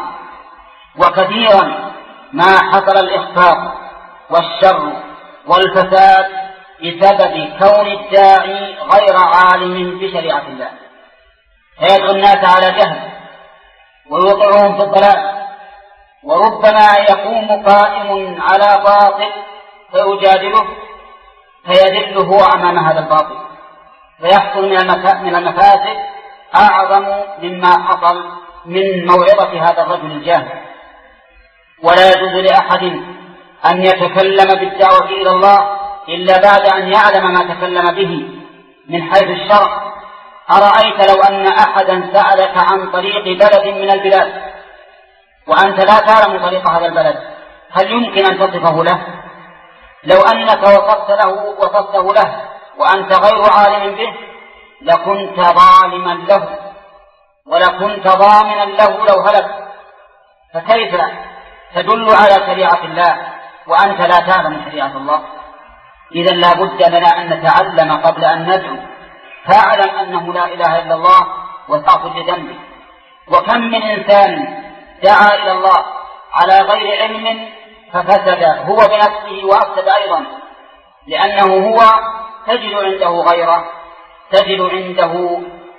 وكثيرا ما حصل الإخفاق والشر والفساد بسبب كون الداعي غير عالم بشريعة الله، فيدعو الناس على جهل ويوقعهم في الضلال. وربما يقوم قائم على باطل فيجادله فيذل هو أمام هذا الباطل، فيحصل من المفاسد أعظم مما حصل من موعظة هذا الرجل الجاهل. ولا يجوز لأحد أن يتكلم بالدعوة إلى الله إلا بعد أن يعلم ما تكلم به من حيث الشرع. أرأيت لو أن أحدا سألك عن طريق بلد من البلاد وأنت لا تعلم طريق هذا البلد، هل يمكن أن تصفه له؟ لو أنك وصفت له وصفته له وأنت غير عالم به لكنت ظالما له ولكنت ضامنا له لو هلك. فكيف تدل على شريعة الله وأنت لا تعلم شريعة الله؟ إذن لا بد لنا أن نتعلم قبل أن ندعو. فاعلم أنه لا إله إلا الله وتعصد لذنبه. وكم من إنسان دعا إلى الله على غير علم ففسد هو بنفسه وأفسد أيضا، لأنه هو تجد عنده غيره، تجد عنده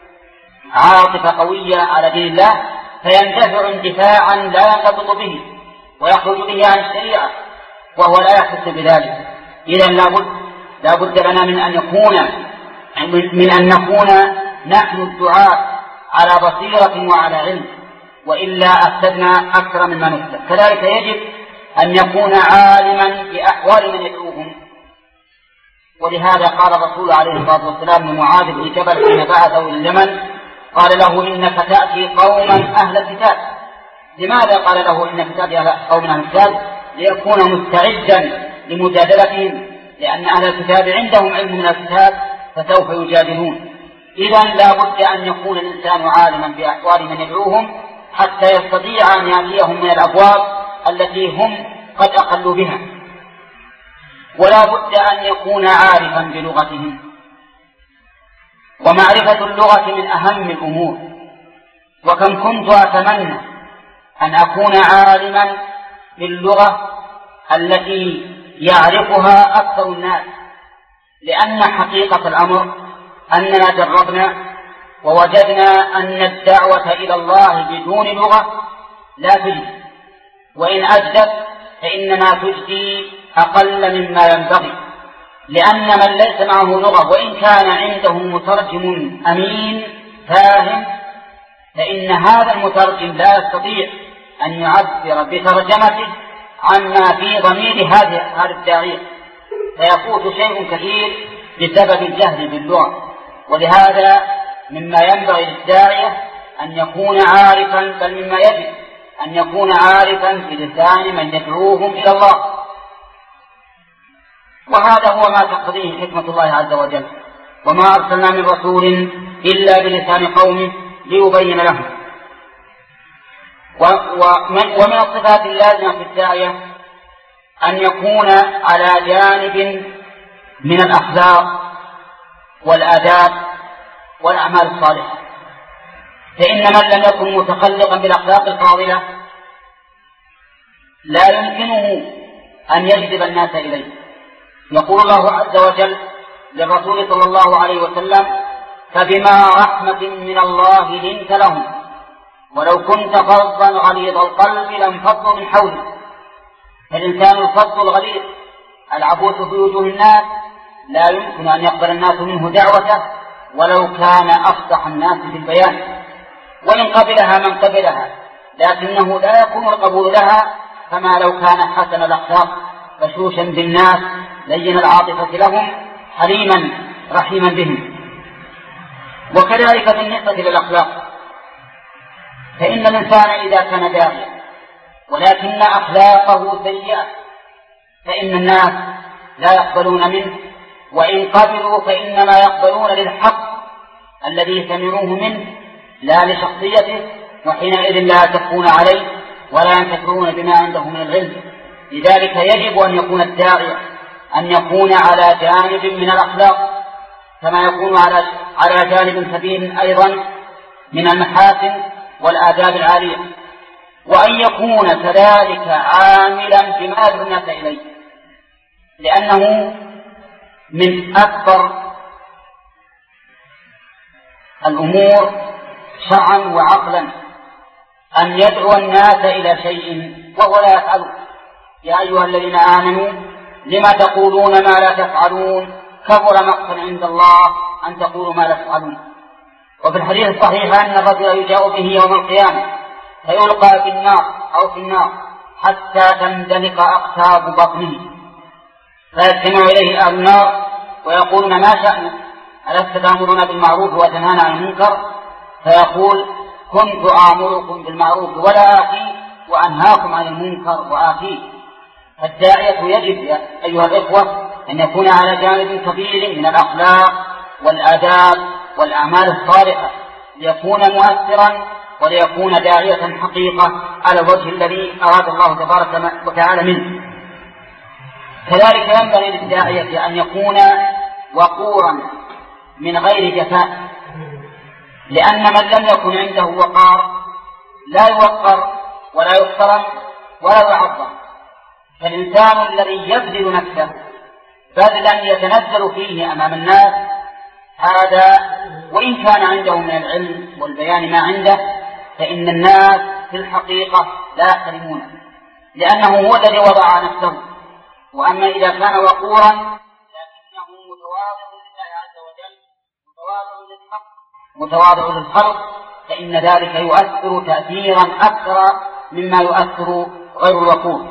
عاطفة قوية على دين الله فيندفع اندفاعا لا ينضبط به ويخرج به عن الشريعة وهو لا يحس بذلك. إذن لابد لابد لنا من أن يكون من أن نكون نحن الدعاة على بصيرة وعلى علم، وإلا أفسدنا أكثر مما نفسد. كذلك يجب أن يكون عالما بأحوال من يدعوهم. ولهذا قال الرسول عليه الصلاة والسلام لمعاذ بن جبل حين بعثه إلى اليمن قال له: إنك تأتي قوما أهل الكتاب. لماذا قال له إنك تأتي قوما أهل الكتاب؟ ليكون مستعدا لمجادلتهم، لأن أهل الكتاب عندهم علم من الكتاب فسوف يجادلون. إذن لا بد أن يكون الإنسان عالما بأحوال من يدعوهم حتى يستطيع أن يأتيهم من الأبواب التي هم قد أقلوا بها. ولا بد أن يكون عارفا بلغتهم، ومعرفة اللغة من أهم الأمور. وكم كنت أتمنى أن أكون عالما باللغة التي يعرفها أكثر الناس، لأن حقيقة الأمر أننا جربنا ووجدنا أن الدعوة إلى الله بدون لغة لا تجدي، وإن أجدت فإنما تجدي أقل مما ينبغي، لأن من ليس معه لغة وإن كان عنده مترجم أمين فاهم فإن هذا المترجم لا يستطيع أن يعبر بترجمته عما في ضمير هذا الداعية، فيفوت شيء كثير بسبب الجهل باللغة. ولهذا مما ينبغي للداعية أن يكون عارفا، بل مما يجب أن يكون عارفا بلسان من يدعوهم إلى الله. وهذا هو ما تقتضيه حكمة الله عز وجل: وما أرسلنا من رسول إلا بلسان قومه ليبين لهم. ومن الصفات اللازمة في الداعية أن يكون على جانب من الأخلاق والآداب والأعمال الصالحة، فإن من لم يكن متخلقا بالأخلاق الفاضلة لا يمكنه أن يجذب الناس إليه. يقول الله عز وجل للرسول صلى الله عليه وسلم: فبما رحمة من الله لنت لهم ولو كنت فظا غليظ القلب لانفضوا من حولك. فالإنسان الفظ الغليظ العبوس في وجوه الناس لا يمكن أن يقبل الناس منه دعوته ولو كان أفصح الناس في البيان، وإن قبلها من قبلها، لكنه لا يكون القبول لها كما لو كان حسن الأخلاق بشوشا بالناس لين العاطفة لهم حليما رحيما بهم. وكذلك بالنسبة للأخلاق، فإن الإنسان إذا كان داعيا ولكن أخلاقه سيئة فإن الناس لا يقبلون منه، وإن قبلوا فإنما يقبلون للحق الذي سمعوه منه لا لشخصيته، وحينئذ لا يتقون عليه ولا ينتفعون بما عنده من العلم. لذلك يجب أن يكون الداعية أن يكون على جانب من الأخلاق كما يكون على على جانب كبير أيضا من المحاسن والآداب العالية، وأن يكون كذلك عاملا بما يدعو الناس إليه، لأنه من أكبر الأمور شرعا وعقلا أن يدعو الناس إلى شيء وهو لا يفعله. يا أيها الذين آمنوا لما تقولون ما لا تفعلون كبر مقتا عند الله أن تقولوا ما لا تفعلون. وفي الحديث الصحيح أن الرجل يجاء به يوم القيامة فيلقى في النار أو في النار حتى تندلق أقتاب بطنه، فيجتمع إليه أهل النار ويقولون ما شأنك ألست تأمرون بالمعروف وتنهون عن المنكر؟ فيقول كنت آمركم بالمعروف ولا آتيه وأنهاكم عن المنكر وآتيه. فالداعية يجب يا أيها الإخوة أن يكون على جانب كبير من الأخلاق والآداب والأعمال الصالحة ليكون مؤثرا وليكون داعية حقيقة على الوجه الذي أراد الله تبارك وتعالى منه. كذلك ينبغي للداعية أن يكون وقورا من غير جفاء، لأن من لم يكن عنده وقار لا يوقر ولا يحترم ولا يعظم. فالإنسان الذي يبذل نفسه بذلا يتنزل فيه أمام الناس هذا وإن كان عنده من العلم والبيان ما عنده فإن الناس في الحقيقة لا يحترمونه، لأنه هو الذي وضع نفسه. وأما إذا كان وقورا لكنه متواضع لله عز وجل متواضع للحق متواضع للخلق فإن ذلك يؤثر تأثيرا أكثر مما يؤثر غير الوقور.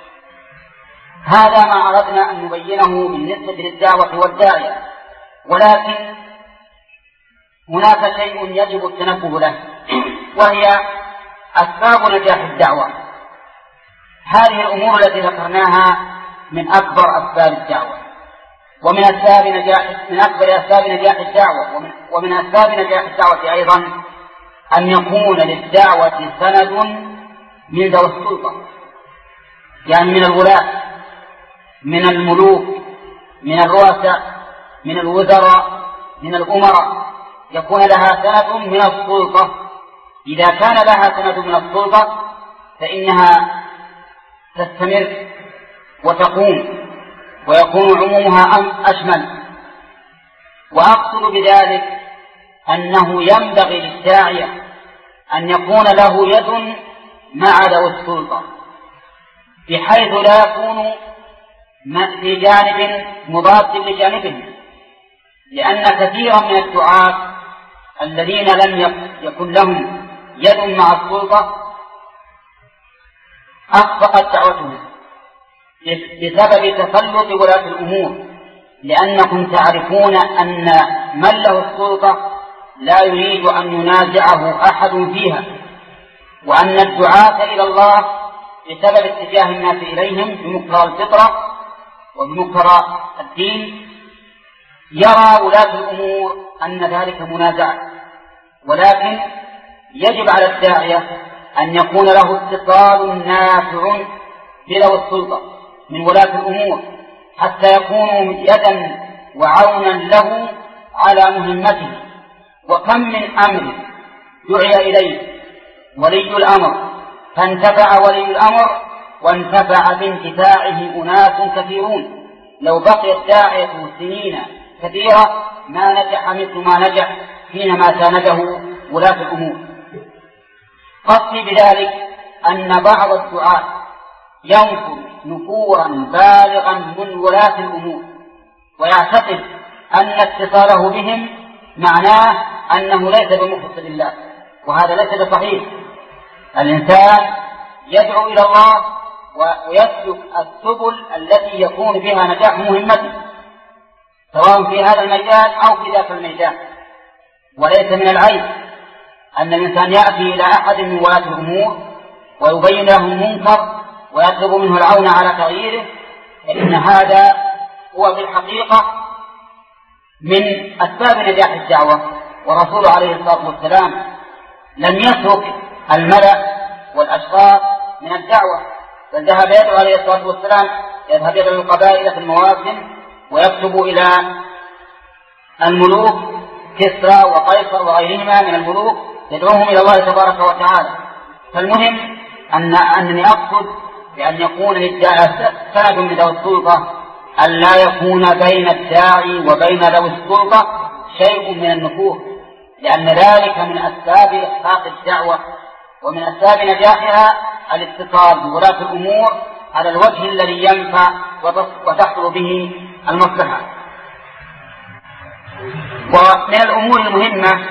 هذا ما أردنا أن نبينه بالنسبة للدعوة والداعية، ولكن هناك شيء يجب التنبه له وهي أسباب نجاح الدعوة. هذه الأمور التي ذكرناها من أكبر أسباب الدعوة، ومن أسباب نجاح من أكبر أسباب نجاح الدعوة ومن, ومن أسباب نجاح الدعوة أيضا أن يكون للدعوة سند من ذوي السلطة، يعني من الولاة من الملوك من الرؤساء من الوزراء من الأمراء، يكون لها سند من السلطة. إذا كان لها سند من السلطة فإنها تستمر وتقوم ويكون عمومها أشمل. وأقصد بذلك أنه ينبغي للداعية أن يكون له يد مع ذوي السلطة بحيث لا يكون في جانب مضاد لجانبهم، لأن كثيرا من الدعاة الذين لم يكن لهم يد مع السلطة أخفقت دعوتهم بسبب تسلط ولاة الأمور، لأنكم تعرفون أن من له السلطة لا يريد أن ينازعه أحد فيها، وأن الدعاة إلى الله بسبب اتجاه الناس إليهم بمقتضى الفطرة وبمقتضى الدين يرى ولاة الأمور أن ذلك منازعة. ولكن يجب على الداعية أن يكون له اتصال نافع بذوي السلطة من ولاة الأمور حتى يكونوا يدا وعونا له على مهمته. وكم من أمر دعي إليه ولي الأمر فانتفع ولي الأمر وانتفع بانتفاعه أناس كثيرون، لو بقي الداعية سنين كثيرة ما نجح مثل ما نجح حينما سانده ولاة الأمور. قصدي بذلك أن بعض الدعاة ينفر نفورا بالغا من ولاة الأمور ويعتقد أن اتصاله بهم معناه أنه ليس بمخلص لله، وهذا ليس بصحيح. الإنسان يدعو إلى الله ويسلك السبل التي يكون بها نجاح مهمته، سواء في هذا الميدان أو في ذاك الميدان. وليس من العيب أن الإنسان يأتي إلى أحد من ولاة الأمور ويبين له المنكر ويطلب منه العون على تغييره، فإن هذا هو في الحقيقة من أسباب نجاح الدعوة. ورسول عليه الصلاة والسلام لم يترك الملأ والأشخاص من الدعوة، بل ذهب يدعو عليه الصلاة والسلام، يذهب إلى القبائل في المواسم ويكتب إلى الملوك كسرى وقيصر وغيرهما من الملوك يدعوهم إلى الله تبارك وتعالى. فالمهم أن أنني أقصد بأن يكون للداعي سند من ذوي السلطة، أن لا يكون بين الداعي وبين ذوي السلطة شيء من النفور، لأن ذلك من أسباب إحقاق الدعوة ومن أسباب نجاحها الاتصال بولاة الأمور على الوجه الذي ينفع وتحصل به المصلحة. ومن الأمور المهمة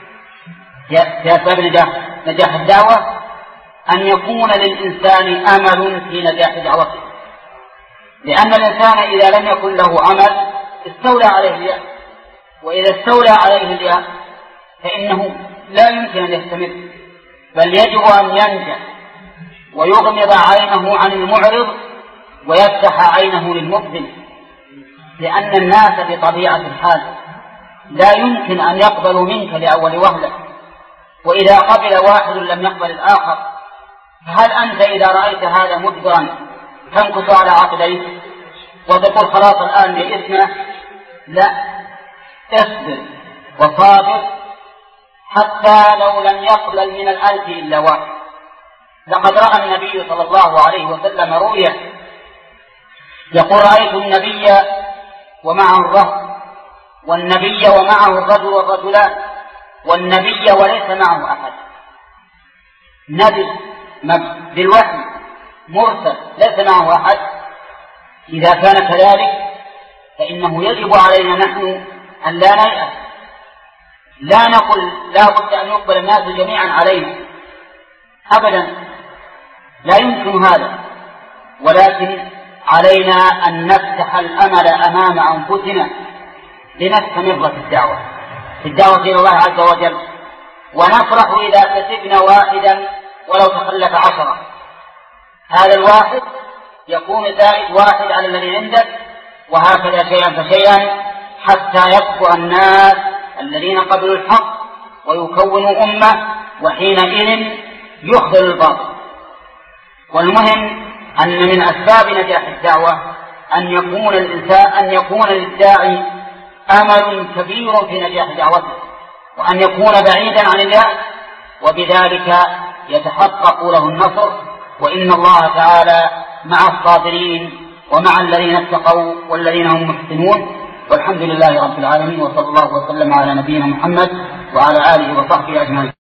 في أسباب نجاح, نجاح الدعوة أن يكون للإنسان أمل في نجاح دعوته، لأن الإنسان إذا لم يكن له أمل استولى عليه اليأس، وإذا استولى عليه اليأس فإنه لا يمكن أن يستمر، بل يجب أن ينجح ويغمض عينه عن المعرض ويفتح عينه للمقبل، لأن الناس بطبيعة الحال لا يمكن أن يقبلوا منك لأول وهلة، وإذا قبل واحد لم يقبل الآخر، فهل أنت إذا رأيت هذا مدبرا تنكص على عقليك وتقول خلاص الآن يئسنا؟ لا، اصبر وصابر حتى لو لم يقبل من الألف إلا واحد. لقد رأى النبي صلى الله عليه وسلم رؤيا يقول: رأيت النبي ومعه الرهط، والنبي ومعه الرجل والرجلان، والنبي وليس معه أحد. نبي بالوحي مرسل ليس معه أحد. إذا كان كذلك فإنه يجب علينا نحن أن لا نيأس، لا نقل لا بد أن يقبل الناس جميعا علينا أبدا، لا يمكن هذا، ولكن علينا أن نفتح الأمل أمام أنفسنا لنستمر في الدعوة في الدعوة إلى الله عز وجل، ونفرح إذا كسبنا واحدا ولو تخلف عشرة. هذا الواحد يكون زائد واحد على الذي عندك، وهكذا شيئا فشيئا حتى يكبر الناس الذين قبلوا الحق ويكونوا أمة، وحينئذ يخذل الباطل. والمهم أن من أسباب نجاح الدعوة أن يكون الإنسان أن يكون للداعي أمل كبير في نجاح دعوته، وأن يكون بعيدا عن اليأس، وبذلك يتحقق له النصر. وإن الله تعالى مع الصابرين ومع الذين اتقوا والذين هم محسنون. والحمد لله رب العالمين، وصلى الله وسلم على نبينا محمد وعلى آله وصحبه أجمعين.